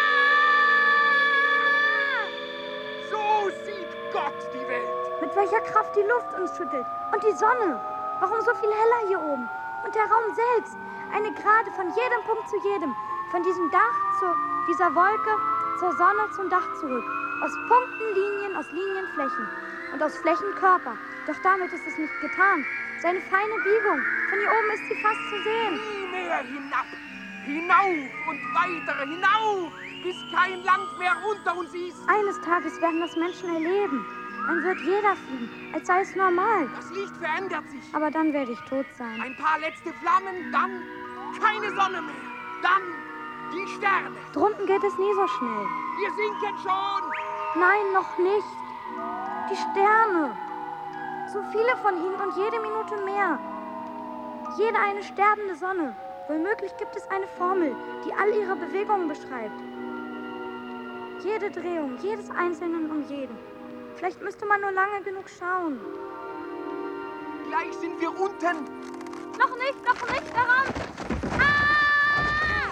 So sieht Gott die Welt! Mit welcher Kraft die Luft uns schüttelt. Und die Sonne. Warum so viel heller hier oben? Und der Raum selbst. Eine Gerade von jedem Punkt zu jedem. Von diesem Dach zu dieser Wolke, zur Sonne, zum Dach zurück. Aus Punkten, Linien, aus Linien, Flächen. Und aus Flächen Körper. Doch damit ist es nicht getan. Seine feine Biegung. Von hier oben ist sie fast zu sehen. Nie mehr hinab. Hinauf und weiter hinauf. Bis kein Land mehr unter uns ist. Eines Tages werden das Menschen erleben. Dann wird jeder fliegen, als sei es normal. Das Licht verändert sich. Aber dann werde ich tot sein. Ein paar letzte Flammen, dann keine Sonne mehr. Dann die Sterne. Drunten geht es nie so schnell. Wir sinken schon. Nein, noch nicht. Die Sterne. So viele von ihnen und jede Minute mehr. Jede eine sterbende Sonne. Womöglich gibt es eine Formel, die all ihre Bewegungen beschreibt. Jede Drehung, jedes Einzelnen um jeden. Vielleicht müsste man nur lange genug schauen. Gleich sind wir unten. Noch nicht, noch nicht, heran! Ah!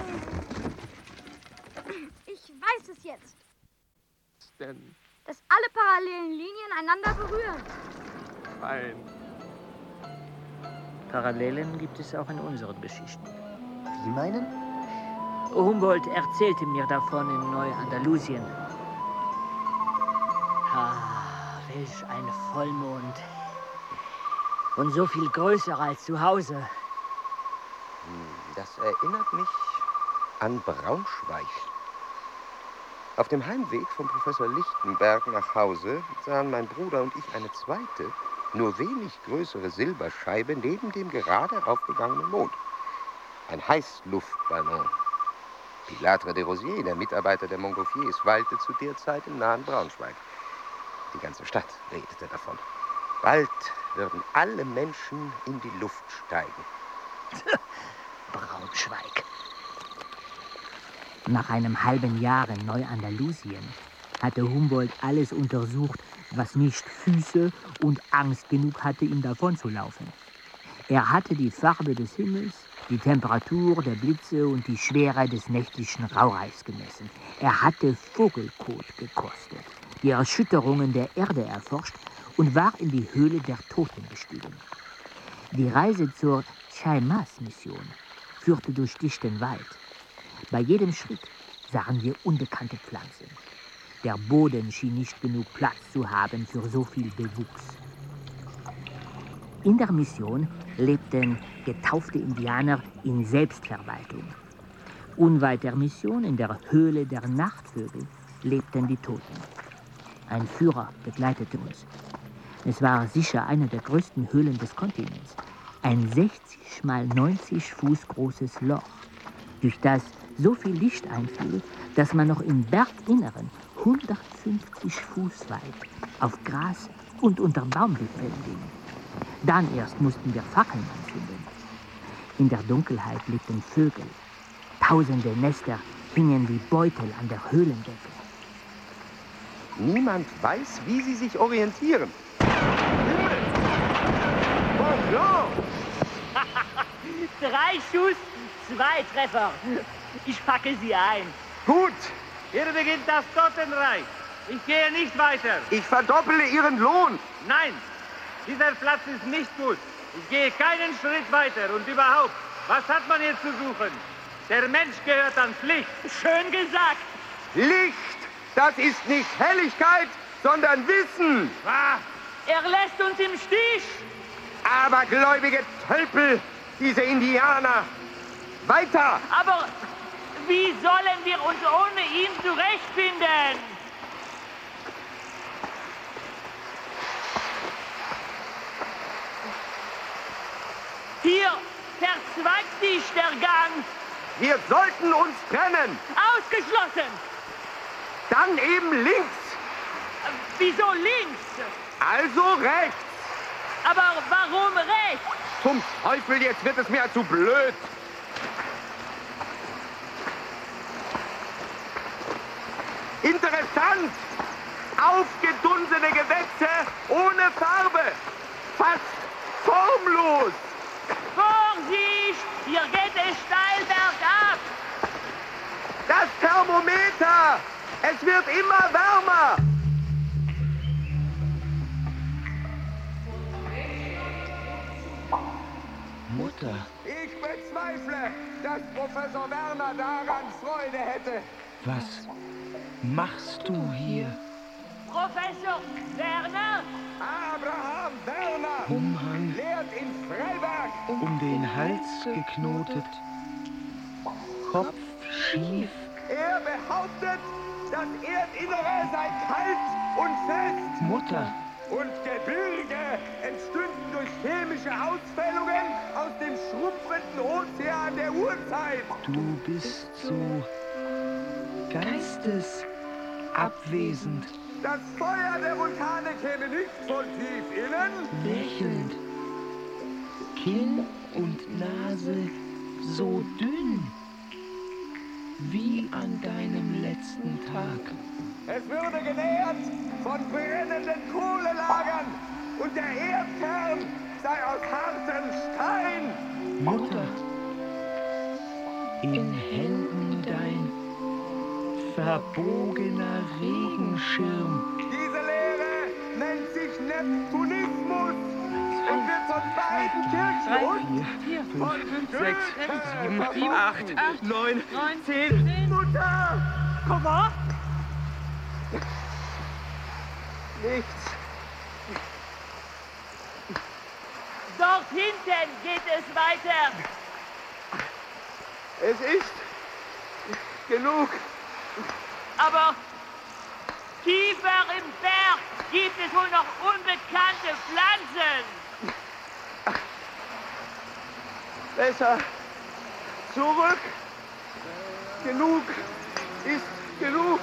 Ich weiß es jetzt. Denn? Dass alle parallelen Linien einander berühren. Fein. Parallelen gibt es auch in unseren Geschichten. Sie meinen? Humboldt erzählte mir davon in Neu-Andalusien. Ah, welch ein Vollmond. Und so viel größer als zu Hause. Das erinnert mich an Braunschweig. Auf dem Heimweg von Professor Lichtenberg nach Hause sahen mein Bruder und ich eine zweite, nur wenig größere Silberscheibe neben dem gerade aufgegangenen Mond. Ein Heißluftballon. Pilatre de Rosier, der Mitarbeiter der Montgolfiers, weilte zu der Zeit im nahen Braunschweig. Die ganze Stadt redete davon. Bald würden alle Menschen in die Luft steigen. Braunschweig. Nach einem halben Jahr in Neu-Andalusien hatte Humboldt alles untersucht, was nicht Füße und Angst genug hatte, ihm davonzulaufen. Er hatte die Farbe des Himmels, die Temperatur der Blitze und die Schwere des nächtlichen Raureifs gemessen. Er hatte Vogelkot gekostet, die Erschütterungen der Erde erforscht und war in die Höhle der Toten gestiegen. Die Reise zur Chaymas-Mission führte durch dichten Wald. Bei jedem Schritt sahen wir unbekannte Pflanzen. Der Boden schien nicht genug Platz zu haben für so viel Bewuchs. In der Mission lebten getaufte Indianer in Selbstverwaltung. Unweit der Mission, in der Höhle der Nachtvögel, lebten die Toten. Ein Führer begleitete uns. Es war sicher eine der größten Höhlen des Kontinents. Ein sechzig mal neunzig Fuß großes Loch, durch das so viel Licht einfiel, dass man noch im Berginneren hundertfünfzig Fuß weit auf Gras und unter Baumwipfeln ging. Dann erst mussten wir Fackeln anzünden. In der Dunkelheit lebten Vögel. Tausende Nester hingen wie Beutel an der Höhlendecke. Niemand weiß, wie sie sich orientieren. Drei Schuss, zwei Treffer. Ich packe sie ein. Gut, hier beginnt das Totenreich. Ich gehe nicht weiter. Ich verdopple Ihren Lohn. Nein, dieser Platz ist nicht gut. Ich gehe keinen Schritt weiter. Und überhaupt, was hat man hier zu suchen? Der Mensch gehört ans Licht. Schön gesagt. Licht, das ist nicht Helligkeit, sondern Wissen. Ah. Er lässt uns im Stich. Abergläubige Tölpel, diese Indianer. Weiter! Aber wie sollen wir uns ohne ihn zurechtfinden? Hier verzweigt sich der Gang. Wir sollten uns trennen. Ausgeschlossen. Dann eben links. Wieso links? Also rechts. Aber warum rechts? Zum Teufel, jetzt wird es mir zu blöd. Interessant! Aufgedunsene Gewächse ohne Farbe. Fast formlos. Vorsicht! Hier geht es steil bergab. Das Thermometer! Es wird immer wärmer. Mutter. Ich bezweifle, dass Professor Werner daran Freude hätte. Was machst du hier? Professor Werner? Abraham Werner! Umhang lehrt in Freiberg. Um den Hals geknotet. Kopf schief. Er behauptet, das Erdinnere sei kalt und fest. Mutter. Und Gebirge entstünden durch chemische Ausfällungen aus dem schrumpfenden Ozean der Urzeit. Du bist so geistesabwesend. Das Feuer der Vulkane käme nicht von tief innen. Lächelnd. Kinn und Nase so dünn. Wie an deinem letzten Tag. Es würde genährt von brennenden Kohlelagern und der Erdkern sei aus hartem Stein. Mutter, in Händen dein verbogener Regenschirm. Diese Lehre nennt sich Neptunismus und wird von beiden Kirchen und vier, von fünf, sechs, sieben, sieben, acht, acht, neun, neun, zehn. Mutter! Comment? Nichts. Dort hinten geht es weiter. Es ist genug. Aber tiefer im Berg gibt es wohl noch unbekannte Pflanzen. Besser zurück. Genug ist genug.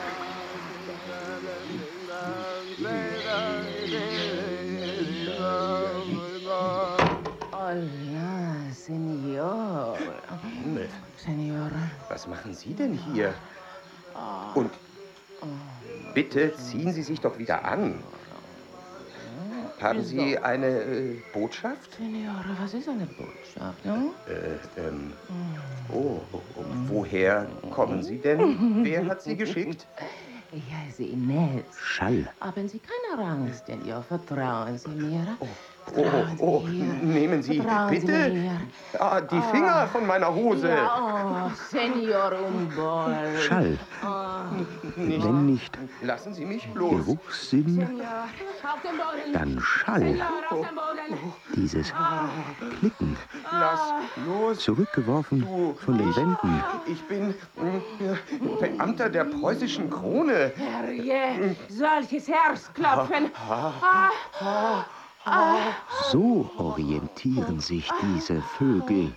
Hola, Senor. Senor. Was machen Sie denn hier? Und bitte ziehen Sie sich doch wieder an. Haben Sie eine äh, Botschaft? Senor, was ist eine Botschaft? Hm? Äh, ähm, oh, oh, oh, woher kommen Sie denn? Wer hat Sie geschickt? Ich heiße Inez. Schall. Haben Sie keine Angst, Senor. Vertrauen Sie mir. Oh, oh, nehmen Sie Vertrauen Sie bitte mir. ah, die Finger von meiner Hose. Ja, oh, Senor Humboldt. Schall. Nicht. Wenn nicht Lassen Sie mich bloß. Geruchssinn, Senor, auf den Boden. dann Schall. Senor, auf den Boden. Dieses Klicken, Lass los. zurückgeworfen von den Wänden. Ich bin äh, Beamter der preußischen Krone. Herrje, solches Herzklopfen. Ah, ah, ah. So orientieren sich diese Vögel.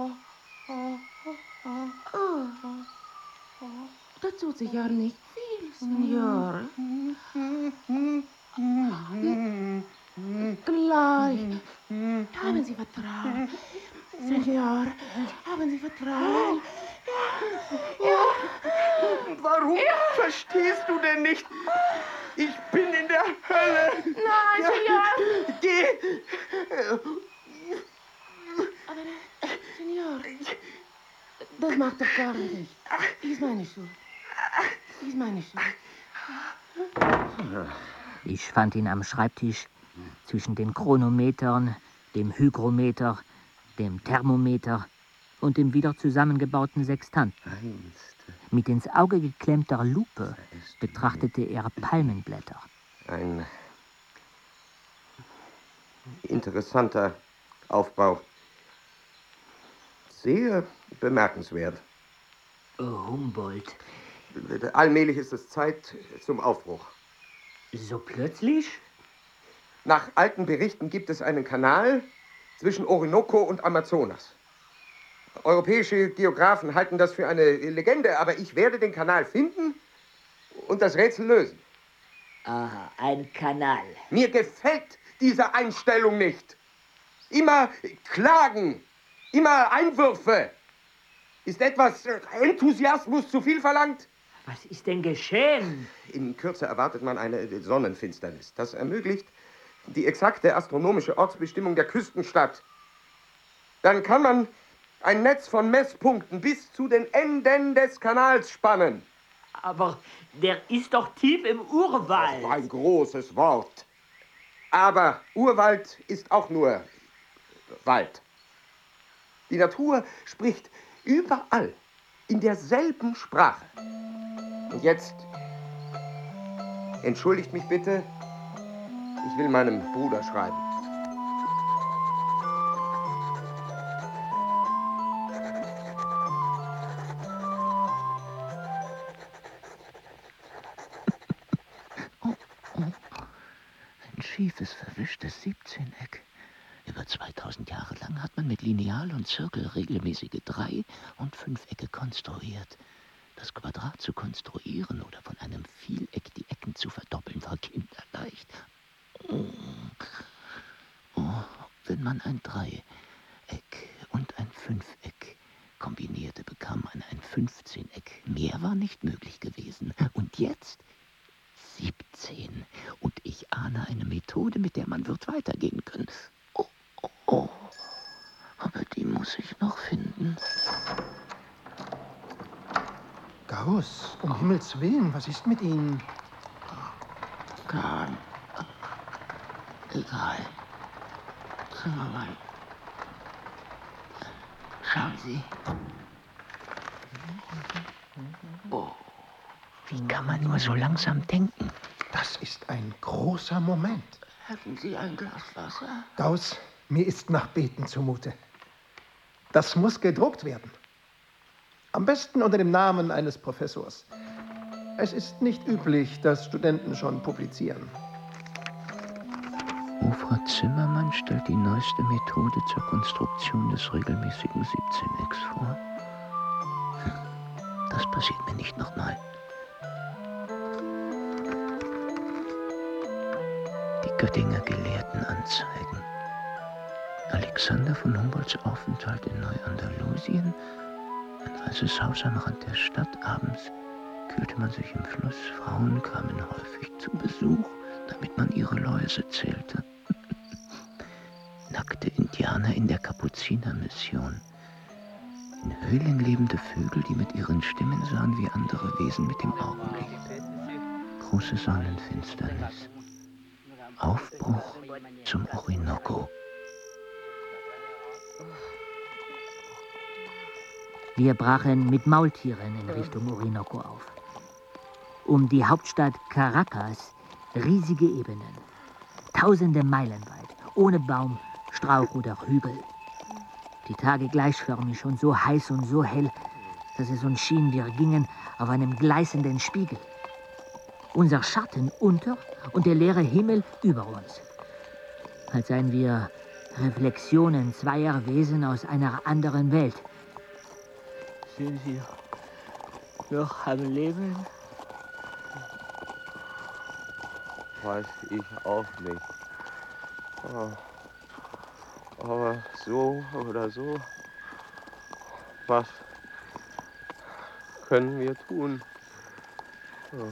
Da tut sich ja nicht viel, Senor. Gleich. Haben Sie Vertrauen. Senor, haben Sie Vertrauen. Ja. Warum Ja. verstehst du denn nicht? Ich bin in der Hölle. Nein, Senor. Geh. Aber, Senor, das macht doch gar nichts. Ist meine Schuld. Ist meine Schuld. Ich fand ihn am Schreibtisch zwischen den Chronometern, dem Hygrometer, dem Thermometer und dem wieder zusammengebauten Sextant. Mit ins Auge geklemmter Lupe betrachtete er Palmenblätter. Ein interessanter Aufbau. Sehr bemerkenswert. Oh, Humboldt. Allmählich ist es Zeit zum Aufbruch. So plötzlich? Nach alten Berichten gibt es einen Kanal zwischen Orinoco und Amazonas. Europäische Geographen halten das für eine Legende, aber ich werde den Kanal finden und das Rätsel lösen. Aha, ein Kanal. Mir gefällt diese Einstellung nicht. Immer Klagen, immer Einwürfe. Ist etwas Enthusiasmus zu viel verlangt? Was ist denn geschehen? In Kürze erwartet man eine Sonnenfinsternis. Das ermöglicht die exakte astronomische Ortsbestimmung der Küstenstadt. Dann kann man ein Netz von Messpunkten bis zu den Enden des Kanals spannen. Aber der ist doch tief im Urwald. Das war ein großes Wort. Aber Urwald ist auch nur Wald. Die Natur spricht überall in derselben Sprache. Und jetzt entschuldigt mich bitte, ich will meinem Bruder schreiben. Ein schiefes, verwischtes Siebzehneck. Über zweitausend Jahre lang hat man mit Lineal und Zirkel regelmäßige Drei- und Fünfecke konstruiert. Das Quadrat zu konstruieren oder von einem Vieleck die Ecken zu verdoppeln, wenn man ein Dreieck und ein Fünfeck kombinierte, bekam man ein Fünfzehneck. Mehr war nicht möglich gewesen. Und jetzt siebzehn. Und ich ahne eine Methode, mit der man wird weitergehen können. Oh, oh, oh. Aber die muss ich noch finden. Gauss, um Himmels Willen, was ist mit Ihnen? Egal. Egal. Zimmermann. Schauen Sie. Oh, wie kann man nur so langsam denken? Das ist ein großer Moment. Hätten Sie ein Glas Wasser? Gauss, mir ist nach Beten zumute. Das muss gedruckt werden. Am besten unter dem Namen eines Professors. Es ist nicht üblich, dass Studenten schon publizieren. Oh, Frau Zimmermann stellt die neueste Methode zur Konstruktion des regelmäßigen siebzehn-Ecks vor. Das passiert mir nicht nochmal. Die Göttinger Gelehrtenanzeigen. Alexander von Humboldts Aufenthalt in Neu-Andalusien. Ein weißes Haus am Rand der Stadt. Abends kühlte man sich im Fluss. Frauen kamen häufig zu Besuch, damit man ihre Läuse zählte. Nackte Indianer in der Kapuzinermission. In Höhlen lebende Vögel, die mit ihren Stimmen sahen wie andere Wesen mit dem Augenlicht. Große Sonnenfinsternis. Aufbruch zum Orinoco. Wir brachen mit Maultieren in Richtung Orinoco auf. Um die Hauptstadt Caracas riesige Ebenen. Tausende Meilen weit, ohne Baum, Strauch oder Hügel. Die Tage gleichförmig und so heiß und so hell, dass es uns schien, wir gingen auf einem gleißenden Spiegel. Unser Schatten unter und der leere Himmel über uns. Als seien wir Reflexionen zweier Wesen aus einer anderen Welt. Sind wir noch am Leben? Weiß ich auch nicht. Oh. Aber so oder so, was können wir tun? Oh.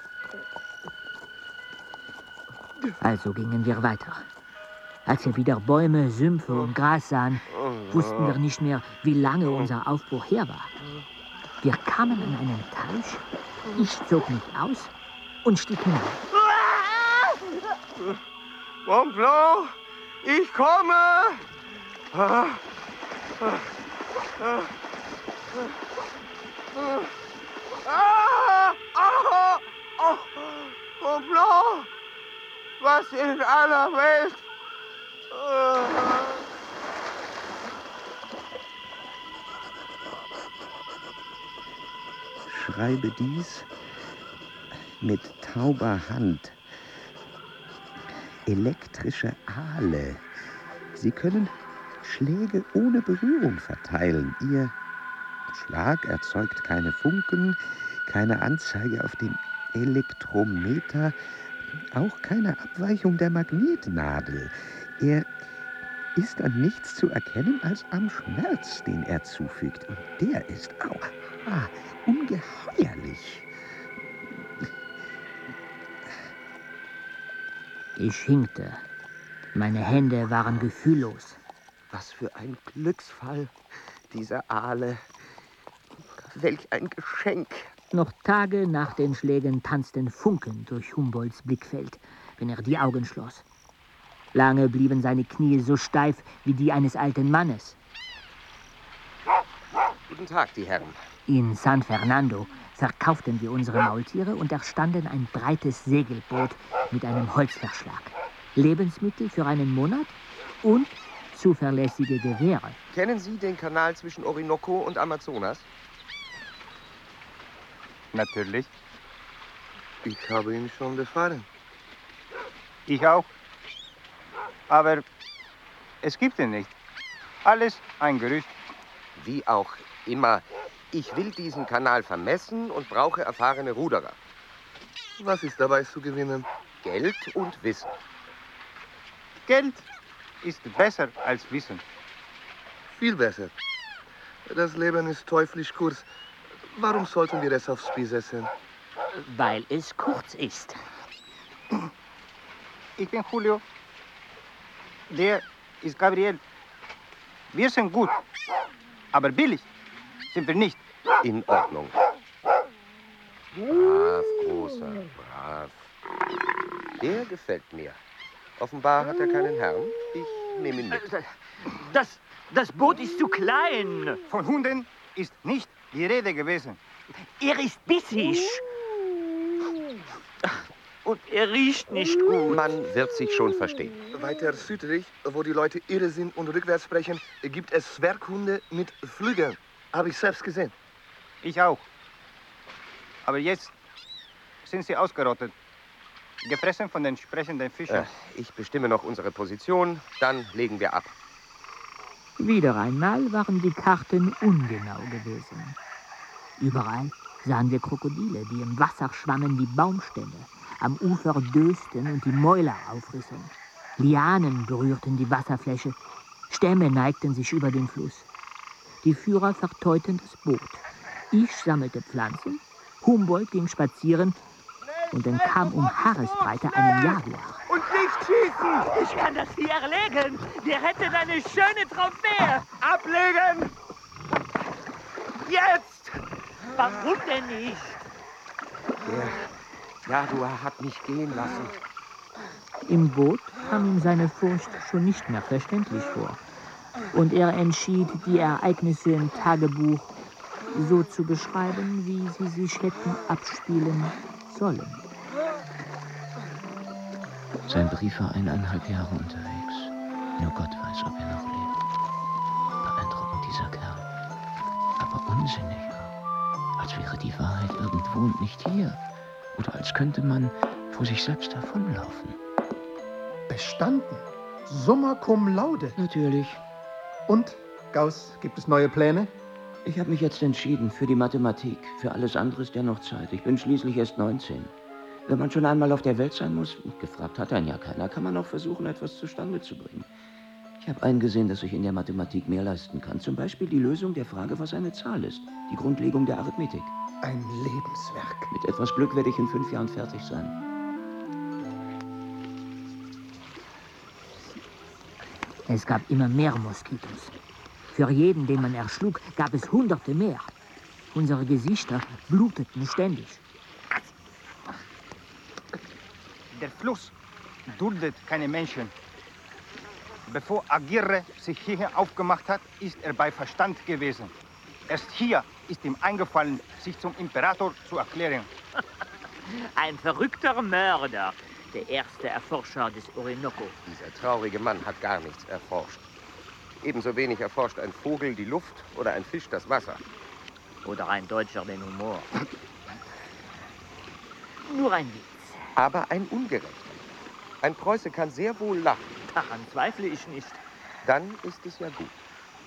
Also gingen wir weiter. Als wir wieder Bäume, Sümpfe und Gras sahen, wussten wir nicht mehr, wie lange unser Aufbruch her war. Wir kamen an einen Teich, ich zog mich aus und stieg hinein. Mont Blanc, ich komme! Ah, ah, ah, ah, ah, ah, Mont Blanc, was in aller Welt? Schreibe dies mit tauber Hand. Elektrische Aale. Sie können Schläge ohne Berührung verteilen. Ihr Schlag erzeugt keine Funken, keine Anzeige auf dem Elektrometer, auch keine Abweichung der Magnetnadel. Er ist an nichts zu erkennen als am Schmerz, den er zufügt. Und der ist auch ah, ungeheuerlich. Ich hinkte. Meine Hände waren gefühllos. Was für ein Glücksfall, dieser Aale. Welch ein Geschenk. Noch Tage nach den Schlägen tanzten Funken durch Humboldts Blickfeld, wenn er die Augen schloss. Lange blieben seine Knie so steif wie die eines alten Mannes. Guten Tag, die Herren. In San Fernando verkauften wir unsere Maultiere und erstanden ein breites Segelboot mit einem Holzverschlag. Lebensmittel für einen Monat und zuverlässige Gewehre. Kennen Sie den Kanal zwischen Orinoco und Amazonas? Natürlich. Ich habe ihn schon befahren. Ich auch. Aber es gibt ihn nicht. Alles ein Gerücht. Wie auch immer. Ich will diesen Kanal vermessen und brauche erfahrene Ruderer. Was ist dabei zu gewinnen? Geld und Wissen. Geld ist besser als Wissen. Viel besser. Das Leben ist teuflisch kurz. Warum sollten wir es aufs Spiel setzen? Weil es kurz ist. Ich bin Julio. Der ist Gabriel. Wir sind gut, aber billig sind wir nicht. In Ordnung. Brav, Großer, brav. Der gefällt mir. Offenbar hat er keinen Herrn. Ich nehme ihn mit. Das, das Boot ist zu klein. Von Hunden ist nicht die Rede gewesen. Er ist bissig. Und er riecht nicht gut. Man wird sich schon verstehen. Weiter südlich, wo die Leute irre sind und rückwärts sprechen, gibt es Zwerghunde mit Flügeln. Habe ich selbst gesehen. Ich auch. Aber jetzt sind sie ausgerottet. Gefressen von den sprechenden Fischen. Äh, ich bestimme noch unsere Position, dann legen wir ab. Wieder einmal waren die Karten ungenau gewesen. Überall sahen wir Krokodile, die im Wasser schwammen wie Baumstämme, am Ufer dösten und die Mäuler aufrissen. Lianen berührten die Wasserfläche, Stämme neigten sich über den Fluss. Die Führer verteuten das Boot. Ich sammelte Pflanzen, Humboldt ging spazieren und dann kam um Haaresbreite einen Jaguar. Und nicht schießen! Ich kann das hier erlegen! Wir hätten eine schöne Trophäe! Ablegen! Jetzt! Warum denn nicht? Der Jaguar hat mich gehen lassen. Im Boot kam ihm seine Furcht schon nicht mehr verständlich vor. Und er entschied, die Ereignisse im Tagebuch so zu beschreiben, wie sie sich hätten abspielen sollen. Sein Brief war eineinhalb Jahre unterwegs. Nur Gott weiß, ob er noch lebt. Beeindruckend, dieser Kerl. Aber unsinnig auch. Als wäre die Wahrheit irgendwo und nicht hier. Oder als könnte man vor sich selbst davonlaufen. Bestanden. Summa cum laude. Natürlich. Und, Gauss, gibt es neue Pläne? Ich habe mich jetzt entschieden für die Mathematik. Für alles andere ist ja noch Zeit. Ich bin schließlich erst neunzehn. Wenn man schon einmal auf der Welt sein muss, gefragt hat einen ja keiner, kann man auch versuchen, etwas zustande zu bringen. Ich habe eingesehen, dass ich in der Mathematik mehr leisten kann. Zum Beispiel die Lösung der Frage, was eine Zahl ist. Die Grundlegung der Arithmetik. Ein Lebenswerk. Mit etwas Glück werde ich in fünf Jahren fertig sein. Es gab immer mehr Moskitos. Für jeden, den man erschlug, gab es hunderte mehr. Unsere Gesichter bluteten ständig. Der Fluss duldet keine Menschen. Bevor Aguirre sich hierher aufgemacht hat, ist er bei Verstand gewesen. Erst hier ist ihm eingefallen, sich zum Imperator zu erklären. Ein verrückter Mörder, der erste Erforscher des Orinoco. Dieser traurige Mann hat gar nichts erforscht. Ebenso wenig erforscht ein Vogel die Luft oder ein Fisch das Wasser. Oder ein Deutscher den Humor. Nur ein Witz. Aber ein ungerechter. Ein Preuße kann sehr wohl lachen. Daran zweifle ich nicht. Dann ist es ja gut.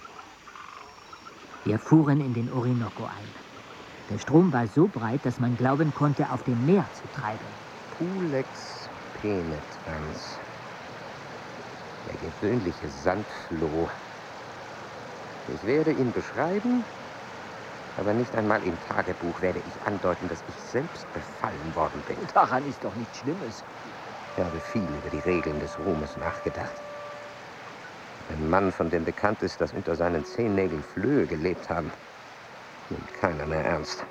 Wir fuhren in den Orinoco ein. Der Strom war so breit, dass man glauben konnte, auf dem Meer zu treiben. Pulex penetrans. Der gewöhnliche Sandfloh. Ich werde ihn beschreiben, aber nicht einmal im Tagebuch werde ich andeuten, dass ich selbst befallen worden bin. Daran ist doch nichts Schlimmes. Ich habe viel über die Regeln des Ruhmes nachgedacht. Ein Mann, von dem bekannt ist, dass unter seinen Zehennägeln Flöhe gelebt haben, nimmt keiner mehr ernst.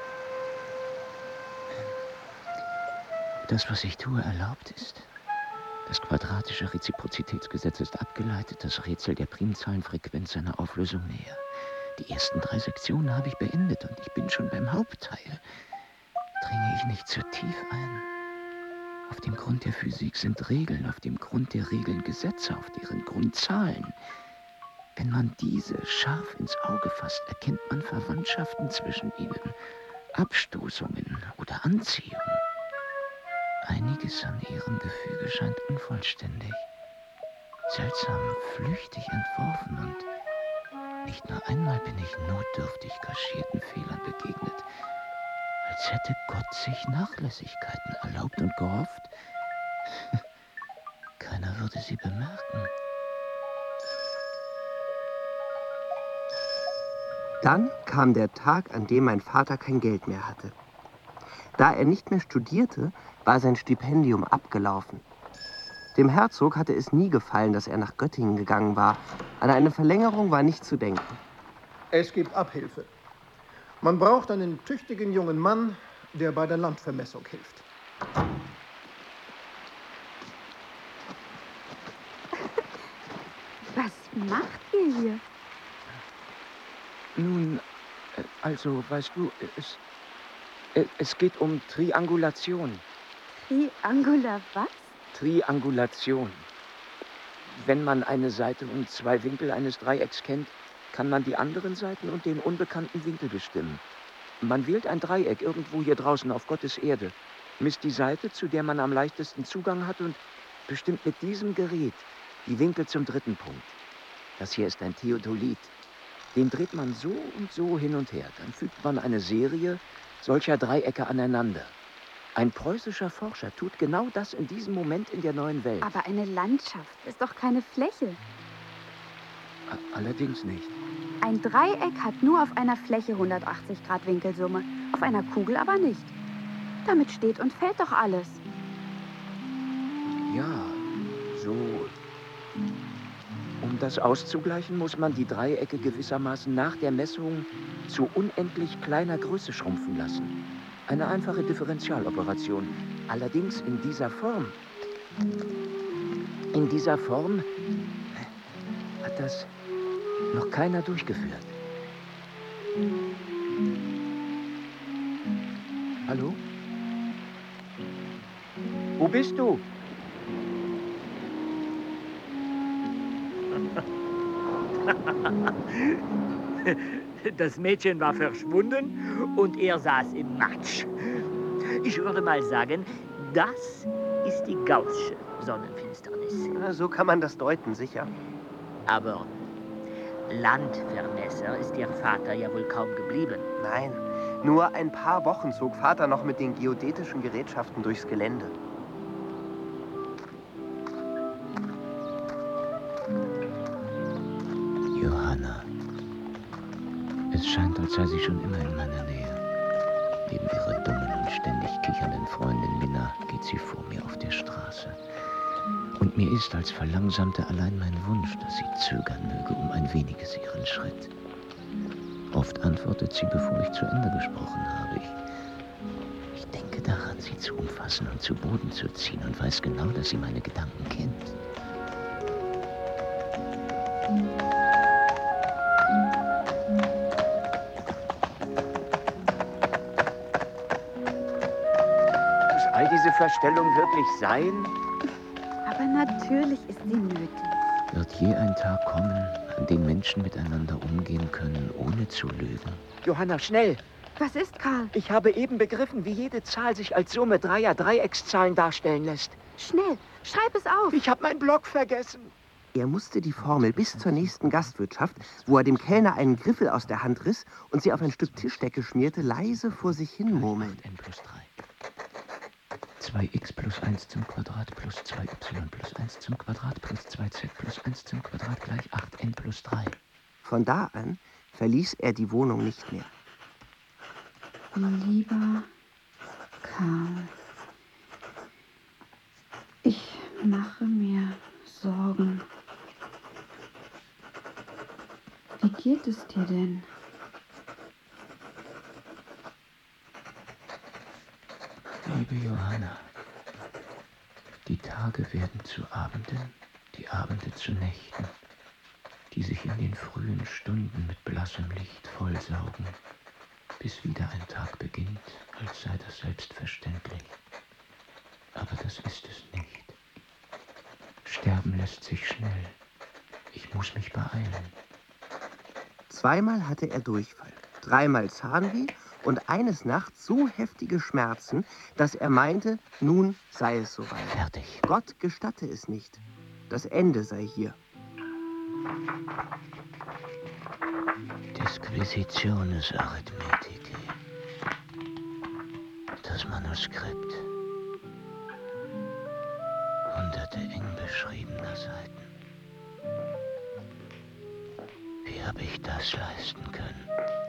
Das, was ich tue, erlaubt ist. Das quadratische Reziprozitätsgesetz ist abgeleitet, das Rätsel der Primzahlenfrequenz seiner Auflösung näher. Die ersten drei Sektionen habe ich beendet und ich bin schon beim Hauptteil. Dringe ich nicht zu tief ein? Auf dem Grund der Physik sind Regeln, auf dem Grund der Regeln Gesetze, auf deren Grund Zahlen. Wenn man diese scharf ins Auge fasst, erkennt man Verwandtschaften zwischen ihnen, Abstoßungen oder Anziehung. Einiges an ihrem Gefüge scheint unvollständig, seltsam flüchtig entworfen und nicht nur einmal bin ich notdürftig kaschierten Fehlern begegnet, als hätte Gott sich Nachlässigkeiten erlaubt und gehofft, keiner würde sie bemerken. Dann kam der Tag, an dem mein Vater kein Geld mehr hatte. Da er nicht mehr studierte, war sein Stipendium abgelaufen. Dem Herzog hatte es nie gefallen, dass er nach Göttingen gegangen war. An eine Verlängerung war nicht zu denken. Es gibt Abhilfe. Man braucht einen tüchtigen jungen Mann, der bei der Landvermessung hilft. Was macht ihr hier? Nun, äh, also, weißt du, es, äh, es geht um Triangulation. Triangular was? Triangulation. Wenn man eine Seite und zwei Winkel eines Dreiecks kennt, kann man die anderen Seiten und den unbekannten Winkel bestimmen. Man wählt ein Dreieck irgendwo hier draußen auf Gottes Erde, misst die Seite, zu der man am leichtesten Zugang hat und bestimmt mit diesem Gerät die Winkel zum dritten Punkt. Das hier ist ein Theodolit. Den dreht man so und so hin und her. Dann fügt man eine Serie solcher Dreiecke aneinander. Ein preußischer Forscher tut genau das in diesem Moment in der neuen Welt. Aber eine Landschaft ist doch keine Fläche. Allerdings nicht. Ein Dreieck hat nur auf einer Fläche hundertachtzig Grad Winkelsumme, auf einer Kugel aber nicht. Damit steht und fällt doch alles. Ja, so. Um das auszugleichen, muss man die Dreiecke gewissermaßen nach der Messung zu unendlich kleiner Größe schrumpfen lassen. Eine einfache Differentialoperation. Allerdings in dieser Form. In dieser Form hat das noch keiner durchgeführt. Hallo? Wo bist du? Das Mädchen war verschwunden und er saß im Matsch. Ich würde mal sagen, das ist die Gaußsche Sonnenfinsternis. Na, so kann man das deuten, sicher. Aber Landvermesser ist Ihr Vater ja wohl kaum geblieben. Nein, nur ein paar Wochen zog Vater noch mit den geodätischen Gerätschaften durchs Gelände. Johanna. Es scheint, als sei sie schon immer in meiner Nähe. Neben ihrer dummen und ständig kichernden Freundin Minna geht sie vor mir auf der Straße. Und mir ist, als verlangsamte allein mein Wunsch, dass sie zögern möge um ein weniges ihren Schritt. Oft antwortet sie, bevor ich zu Ende gesprochen habe. Ich, ich denke daran, sie zu umfassen und zu Boden zu ziehen und weiß genau, dass sie meine Gedanken kennt. Muss all diese Verstellung wirklich sein? Aber natürlich ist sie nötig. Wird je ein Tag kommen, an dem Menschen miteinander umgehen können, ohne zu lügen? Johanna, schnell! Was ist, Karl? Ich habe eben begriffen, wie jede Zahl sich als Summe dreier Dreieckszahlen darstellen lässt. Schnell, schreib es auf. Ich habe meinen Block vergessen. Er musste die Formel bis zur nächsten Gastwirtschaft, wo er dem Kellner einen Griffel aus der Hand riss und sie auf ein Stück Tischdecke schmierte, leise vor sich hin murmeln. n plus drei. zwei x plus eins zum Quadrat plus zwei y plus eins zum Quadrat plus zwei z plus eins zum Quadrat gleich acht n plus drei. Von da an verließ er die Wohnung nicht mehr. Lieber Karl, ich mache mir Sorgen. Wie geht es dir denn? Liebe Johanna, die Tage werden zu Abenden, die Abende zu Nächten, die sich in den frühen Stunden mit blassem Licht vollsaugen, bis wieder ein Tag beginnt, als sei das selbstverständlich. Aber das ist es nicht. Sterben lässt sich schnell. Ich muss mich beeilen. Zweimal hatte er Durchfall, dreimal Zahnweh und eines Nachts so heftige Schmerzen, dass er meinte, nun sei es soweit. Fertig. Gott gestatte es nicht. Das Ende sei hier. Disquisitiones Arithmeticae. Das Manuskript. Hunderte eng beschriebener Seiten. Wie habe ich das leisten können?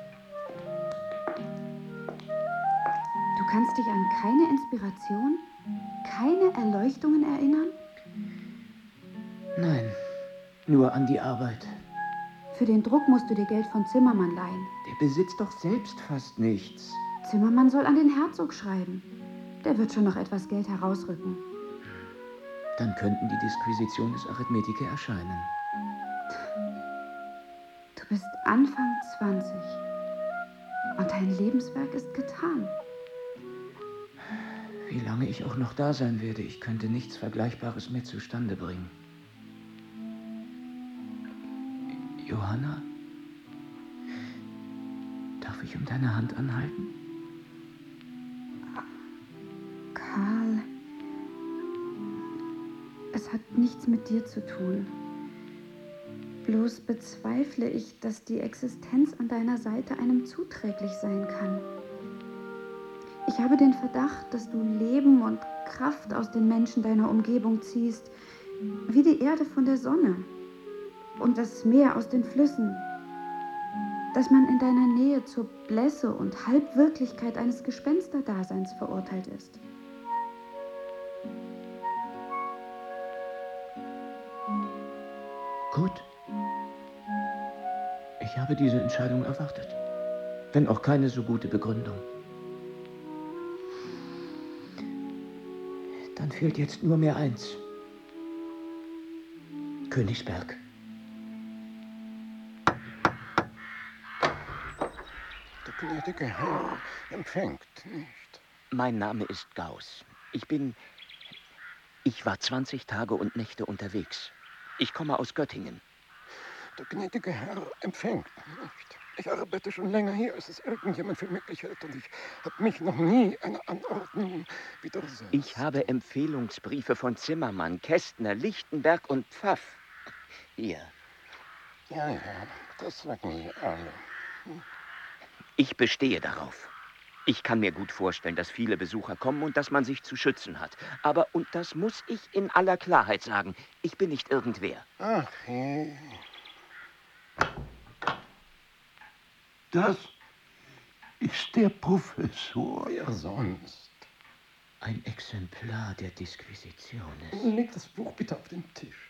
kannst dich an keine Inspiration, keine Erleuchtungen erinnern? Nein, nur an die Arbeit. Für den Druck musst du dir Geld von Zimmermann leihen. Der besitzt doch selbst fast nichts. Zimmermann soll an den Herzog schreiben. Der wird schon noch etwas Geld herausrücken. Dann könnten die Disquisitiones Arithmeticae erscheinen. Du bist Anfang zwanzig. Und dein Lebenswerk ist getan. Wie lange ich auch noch da sein werde, ich könnte nichts Vergleichbares mehr zustande bringen. Johanna, darf ich um deine Hand anhalten? Karl, es hat nichts mit dir zu tun. Bloß bezweifle ich, dass die Existenz an deiner Seite einem zuträglich sein kann. Ich habe den Verdacht, dass du Leben und Kraft aus den Menschen deiner Umgebung ziehst, wie die Erde von der Sonne und das Meer aus den Flüssen. Dass man in deiner Nähe zur Blässe und Halbwirklichkeit eines Gespensterdaseins verurteilt ist. Gut. Ich habe diese Entscheidung erwartet, wenn auch keine so gute Begründung. Dann fehlt jetzt nur mehr eins. Königsberg. Der gnädige Herr empfängt nicht. Mein Name ist Gauss. Ich bin... Ich war zwanzig Tage und Nächte unterwegs. Ich komme aus Göttingen. Der gnädige Herr empfängt nicht. Ich arbeite schon länger hier, als es irgendjemand für möglich hält, und ich habe mich noch nie einer Anordnung widersetzt. Ich habe Empfehlungsbriefe von Zimmermann, Kästner, Lichtenberg und Pfaff. Hier. Ja, ja, das sagen Sie alle. Ich bestehe darauf. Ich kann mir gut vorstellen, dass viele Besucher kommen und dass man sich zu schützen hat. Aber, und das muss ich in aller Klarheit sagen, ich bin nicht irgendwer. Ach, je. Das ist der Professor. Wer sonst? Ein Exemplar der Disquisitiones. Leg das Buch bitte auf den Tisch.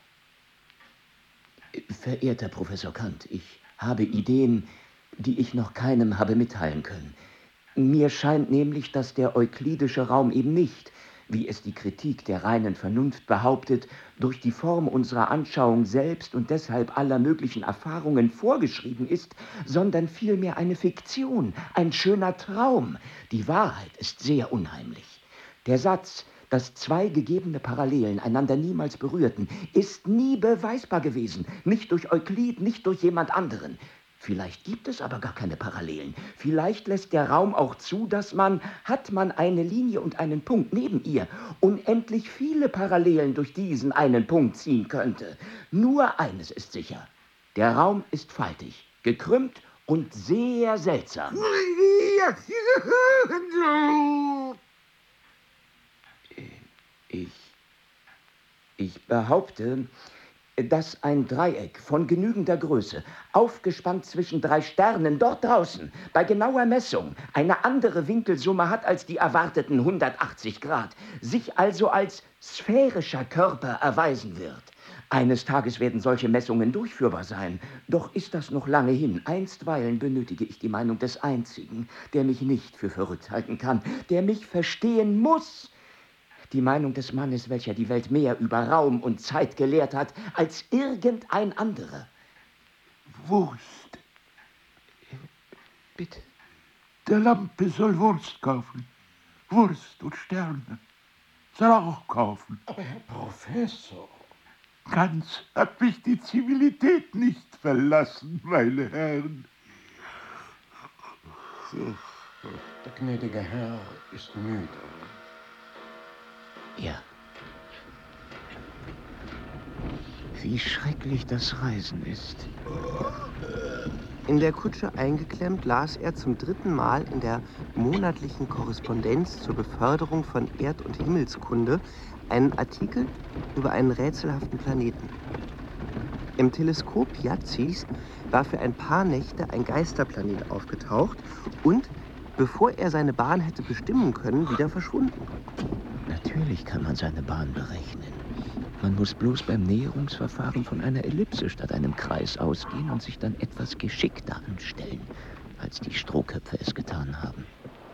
Verehrter Professor Kant, ich habe Ideen, die ich noch keinem habe mitteilen können. Mir scheint nämlich, dass der euklidische Raum eben nicht, wie es die Kritik der reinen Vernunft behauptet, durch die Form unserer Anschauung selbst und deshalb aller möglichen Erfahrungen vorgeschrieben ist, sondern vielmehr eine Fiktion, ein schöner Traum. Die Wahrheit ist sehr unheimlich. Der Satz, dass zwei gegebene Parallelen einander niemals berührten, ist nie beweisbar gewesen, nicht durch Euklid, nicht durch jemand anderen. Vielleicht gibt es aber gar keine Parallelen. Vielleicht lässt der Raum auch zu, dass man, hat man eine Linie und einen Punkt neben ihr, unendlich viele Parallelen durch diesen einen Punkt ziehen könnte. Nur eines ist sicher. Der Raum ist faltig, gekrümmt und sehr seltsam. Ich, ich behaupte, dass ein Dreieck von genügender Größe, aufgespannt zwischen drei Sternen dort draußen, bei genauer Messung eine andere Winkelsumme hat als die erwarteten hundertachtzig Grad, sich also als sphärischer Körper erweisen wird. Eines Tages werden solche Messungen durchführbar sein, doch ist das noch lange hin. Einstweilen benötige ich die Meinung des Einzigen, der mich nicht für verrückt halten kann, der mich verstehen muss. Die Meinung des Mannes, welcher die Welt mehr über Raum und Zeit gelehrt hat, als irgendein anderer. Wurst. Bitte? Der Lampe soll Wurst kaufen. Wurst und Sterne. Soll er auch kaufen. Aber Herr Professor. Ganz hat mich die Zivilität nicht verlassen, meine Herren. So, der gnädige Herr ist müde. Ja. Wie schrecklich das Reisen ist. In der Kutsche eingeklemmt las er zum dritten Mal in der monatlichen Korrespondenz zur Beförderung von Erd- und Himmelskunde einen Artikel über einen rätselhaften Planeten. Im Teleskop Piazzi's war für ein paar Nächte ein Geisterplanet aufgetaucht und bevor er seine Bahn hätte bestimmen können, wieder verschwunden. Natürlich kann man seine Bahn berechnen. Man muss bloß beim Näherungsverfahren von einer Ellipse statt einem Kreis ausgehen und sich dann etwas geschickter anstellen, als die Strohköpfe es getan haben.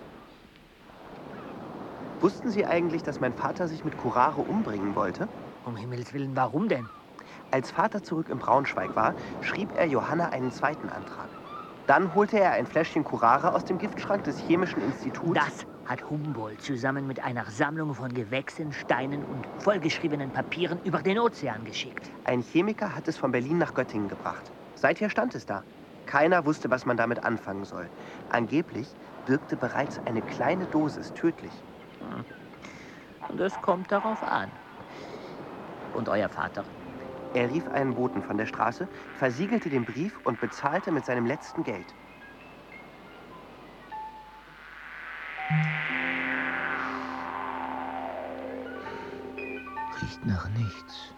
Wussten Sie eigentlich, dass mein Vater sich mit Curare umbringen wollte? Um Himmels Willen, warum denn? Als Vater zurück in Braunschweig war, schrieb er Johanna einen zweiten Antrag. Dann holte er ein Fläschchen Curare aus dem Giftschrank des Chemischen Instituts. Das hat Humboldt zusammen mit einer Sammlung von Gewächsen, Steinen und vollgeschriebenen Papieren über den Ozean geschickt. Ein Chemiker hat es von Berlin nach Göttingen gebracht. Seither stand es da. Keiner wusste, was man damit anfangen soll. Angeblich wirkte bereits eine kleine Dosis tödlich. Und es kommt darauf an. Und euer Vater? Er rief einen Boten von der Straße, versiegelte den Brief und bezahlte mit seinem letzten Geld. Riecht nach nichts.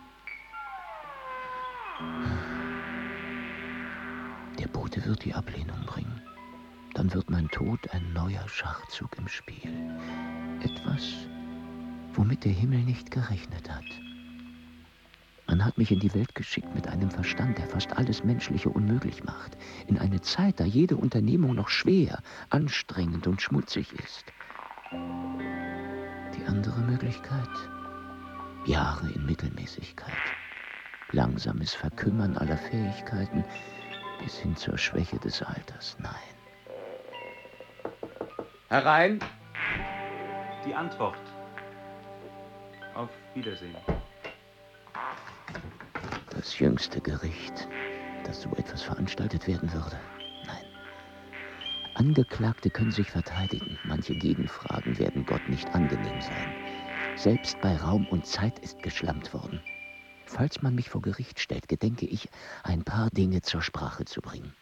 Der Bote wird die Ablehnung bringen. Dann wird mein Tod ein neuer Schachzug im Spiel. Etwas, womit der Himmel nicht gerechnet hat. Man hat mich in die Welt geschickt mit einem Verstand, der fast alles Menschliche unmöglich macht. In eine Zeit, da jede Unternehmung noch schwer, anstrengend und schmutzig ist. Die andere Möglichkeit? Jahre in Mittelmäßigkeit. Langsames Verkümmern aller Fähigkeiten bis hin zur Schwäche des Alters. Nein. Herein! Die Antwort. Auf Wiedersehen. Das jüngste Gericht, dass so etwas veranstaltet werden würde. Nein. Angeklagte können sich verteidigen. Manche Gegenfragen werden Gott nicht angenehm sein. Selbst bei Raum und Zeit ist geschlampt worden. Falls man mich vor Gericht stellt, gedenke ich, ein paar Dinge zur Sprache zu bringen.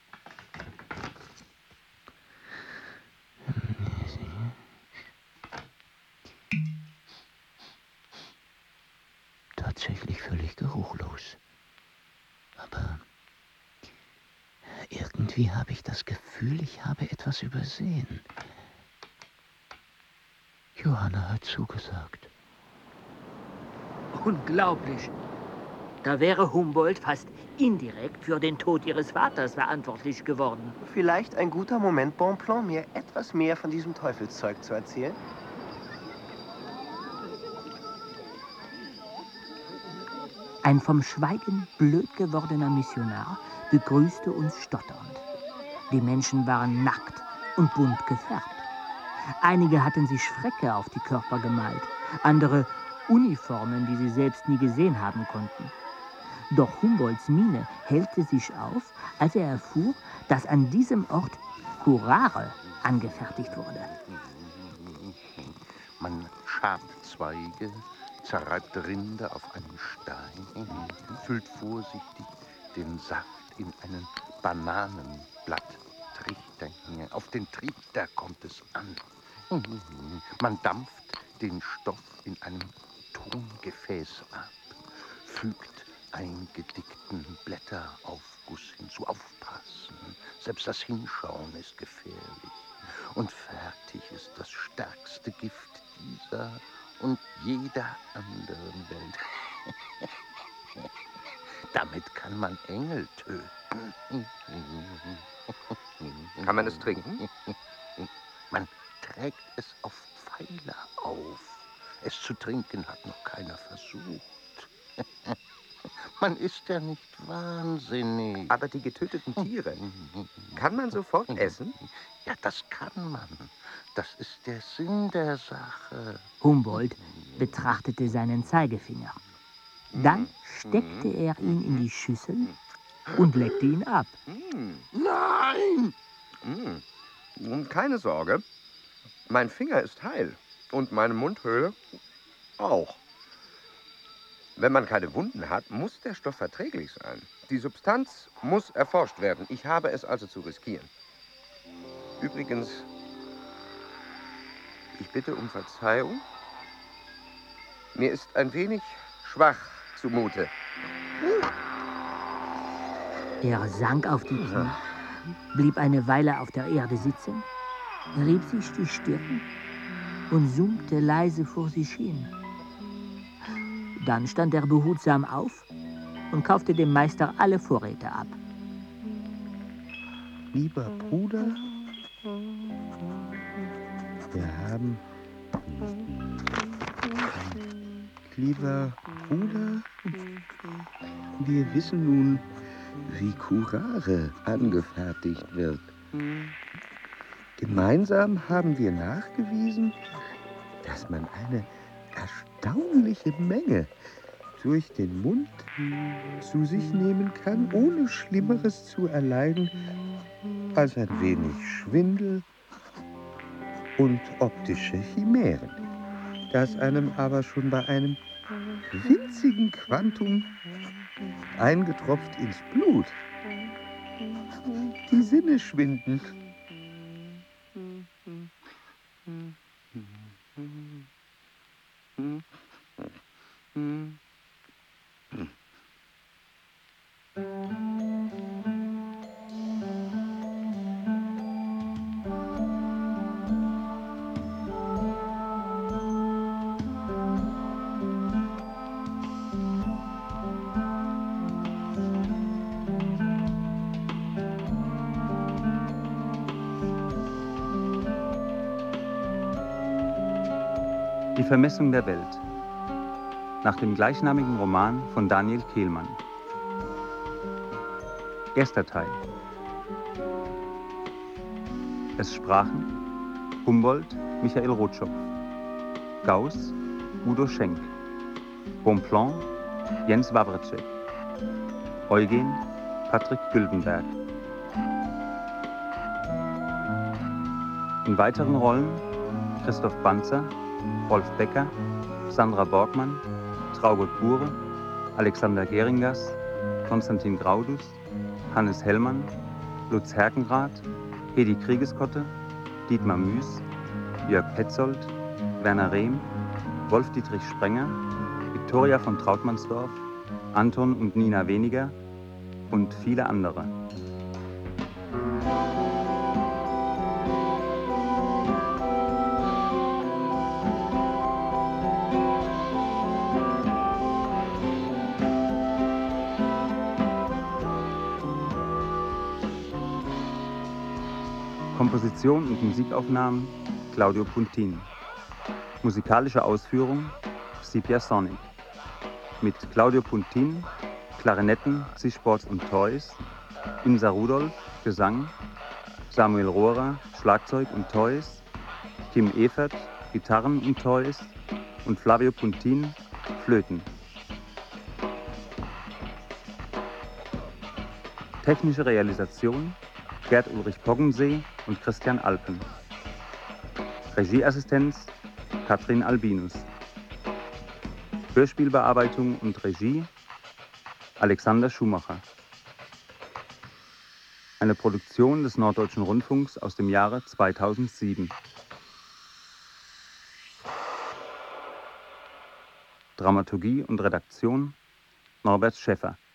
Tatsächlich völlig geruchlos. Aber irgendwie habe ich das Gefühl, ich habe etwas übersehen. Johanna hat zugesagt. Unglaublich. Da wäre Humboldt fast indirekt für den Tod ihres Vaters verantwortlich geworden. Vielleicht ein guter Moment, Bonpland, mir etwas mehr von diesem Teufelszeug zu erzählen? Ein vom Schweigen blöd gewordener Missionar begrüßte uns stotternd. Die Menschen waren nackt und bunt gefärbt. Einige hatten sich Schrecke auf die Körper gemalt, andere Uniformen, die sie selbst nie gesehen haben konnten. Doch Humboldts Miene hellte sich auf, als er erfuhr, dass an diesem Ort Curare angefertigt wurde. Man schabt Zweige, zerreibt Rinde auf einen Stein, füllt vorsichtig den Saft in einen Bananenblatttrichter. Auf den Trichter kommt es an. Man dampft den Stoff in einem Tongefäß ab, fügt eingedickten Blätteraufguss hinzu. Aufpassen, selbst das Hinschauen ist gefährlich. Und fertig ist das stärkste Gift dieser und jeder anderen Welt. Damit kann man Engel töten. Kann man es trinken? Man trägt es auf Pfeiler auf. Es zu trinken hat noch keiner versucht. Man ist ja nicht wahnsinnig. Aber die getöteten Tiere, kann man sofort essen? Ja, das kann man. Das ist der Sinn der Sache. Humboldt betrachtete seinen Zeigefinger. Dann steckte er ihn in die Schüssel und leckte ihn ab. Nein! Keine Sorge, mein Finger ist heil und meine Mundhöhle auch. Wenn man keine Wunden hat, muss der Stoff verträglich sein. Die Substanz muss erforscht werden. Ich habe es also zu riskieren. Übrigens, ich bitte um Verzeihung. Mir ist ein wenig schwach zumute. Er sank auf die Knie, blieb eine Weile auf der Erde sitzen rieb sich die Stirn und summte leise vor sich hin. Dann stand er behutsam auf und kaufte dem Meister alle Vorräte ab. Lieber Bruder, wir haben... Lieber Bruder, wir wissen nun, wie Curare angefertigt wird. Gemeinsam haben wir nachgewiesen, dass man eine erstaunliche Menge durch den Mund zu sich nehmen kann, ohne Schlimmeres zu erleiden als ein wenig Schwindel und optische Chimären, das einem aber schon bei einem winzigen Quantum eingetropft ins Blut die Sinne schwinden. Die Vermessung der Welt. Nach dem gleichnamigen Roman von Daniel Kehlmann. Erster Teil. Es sprachen Humboldt, Michael Rotschopf, Gauss, Udo Schenk, Bonpland, Jens Wawrcek, Eugen, Patrick Güldenberg. In weiteren Rollen Christoph Banzer, Rolf Becker, Sandra Borgmann, Traugott Bure, Alexander Geringers, Konstantin Graudus, Hannes Hellmann, Lutz Herkenrath, Hedi Kriegeskotte, Dietmar Müß, Jörg Petzold, Werner Rehm, Wolf-Dietrich Sprenger, Viktoria von Trautmannsdorf, Anton und Nina Weniger und viele andere. Komposition und Musikaufnahmen Claudio Puntin. Musikalische Ausführung Scipia Sonic. Mit Claudio Puntin, Klarinetten, Zischbords und Toys, Insa Rudolph, Gesang, Samuel Rohrer, Schlagzeug und Toys, Kim Evert, Gitarren und Toys und Flavio Puntin, Flöten. Technische Realisation Gerd Ulrich Poggensee und Christian Alpen. Regieassistenz Katrin Albinus. Hörspielbearbeitung und Regie Alexander Schumacher. Eine Produktion des Norddeutschen Rundfunks aus dem Jahre zweitausendsieben. Dramaturgie und Redaktion Norbert Schäffer.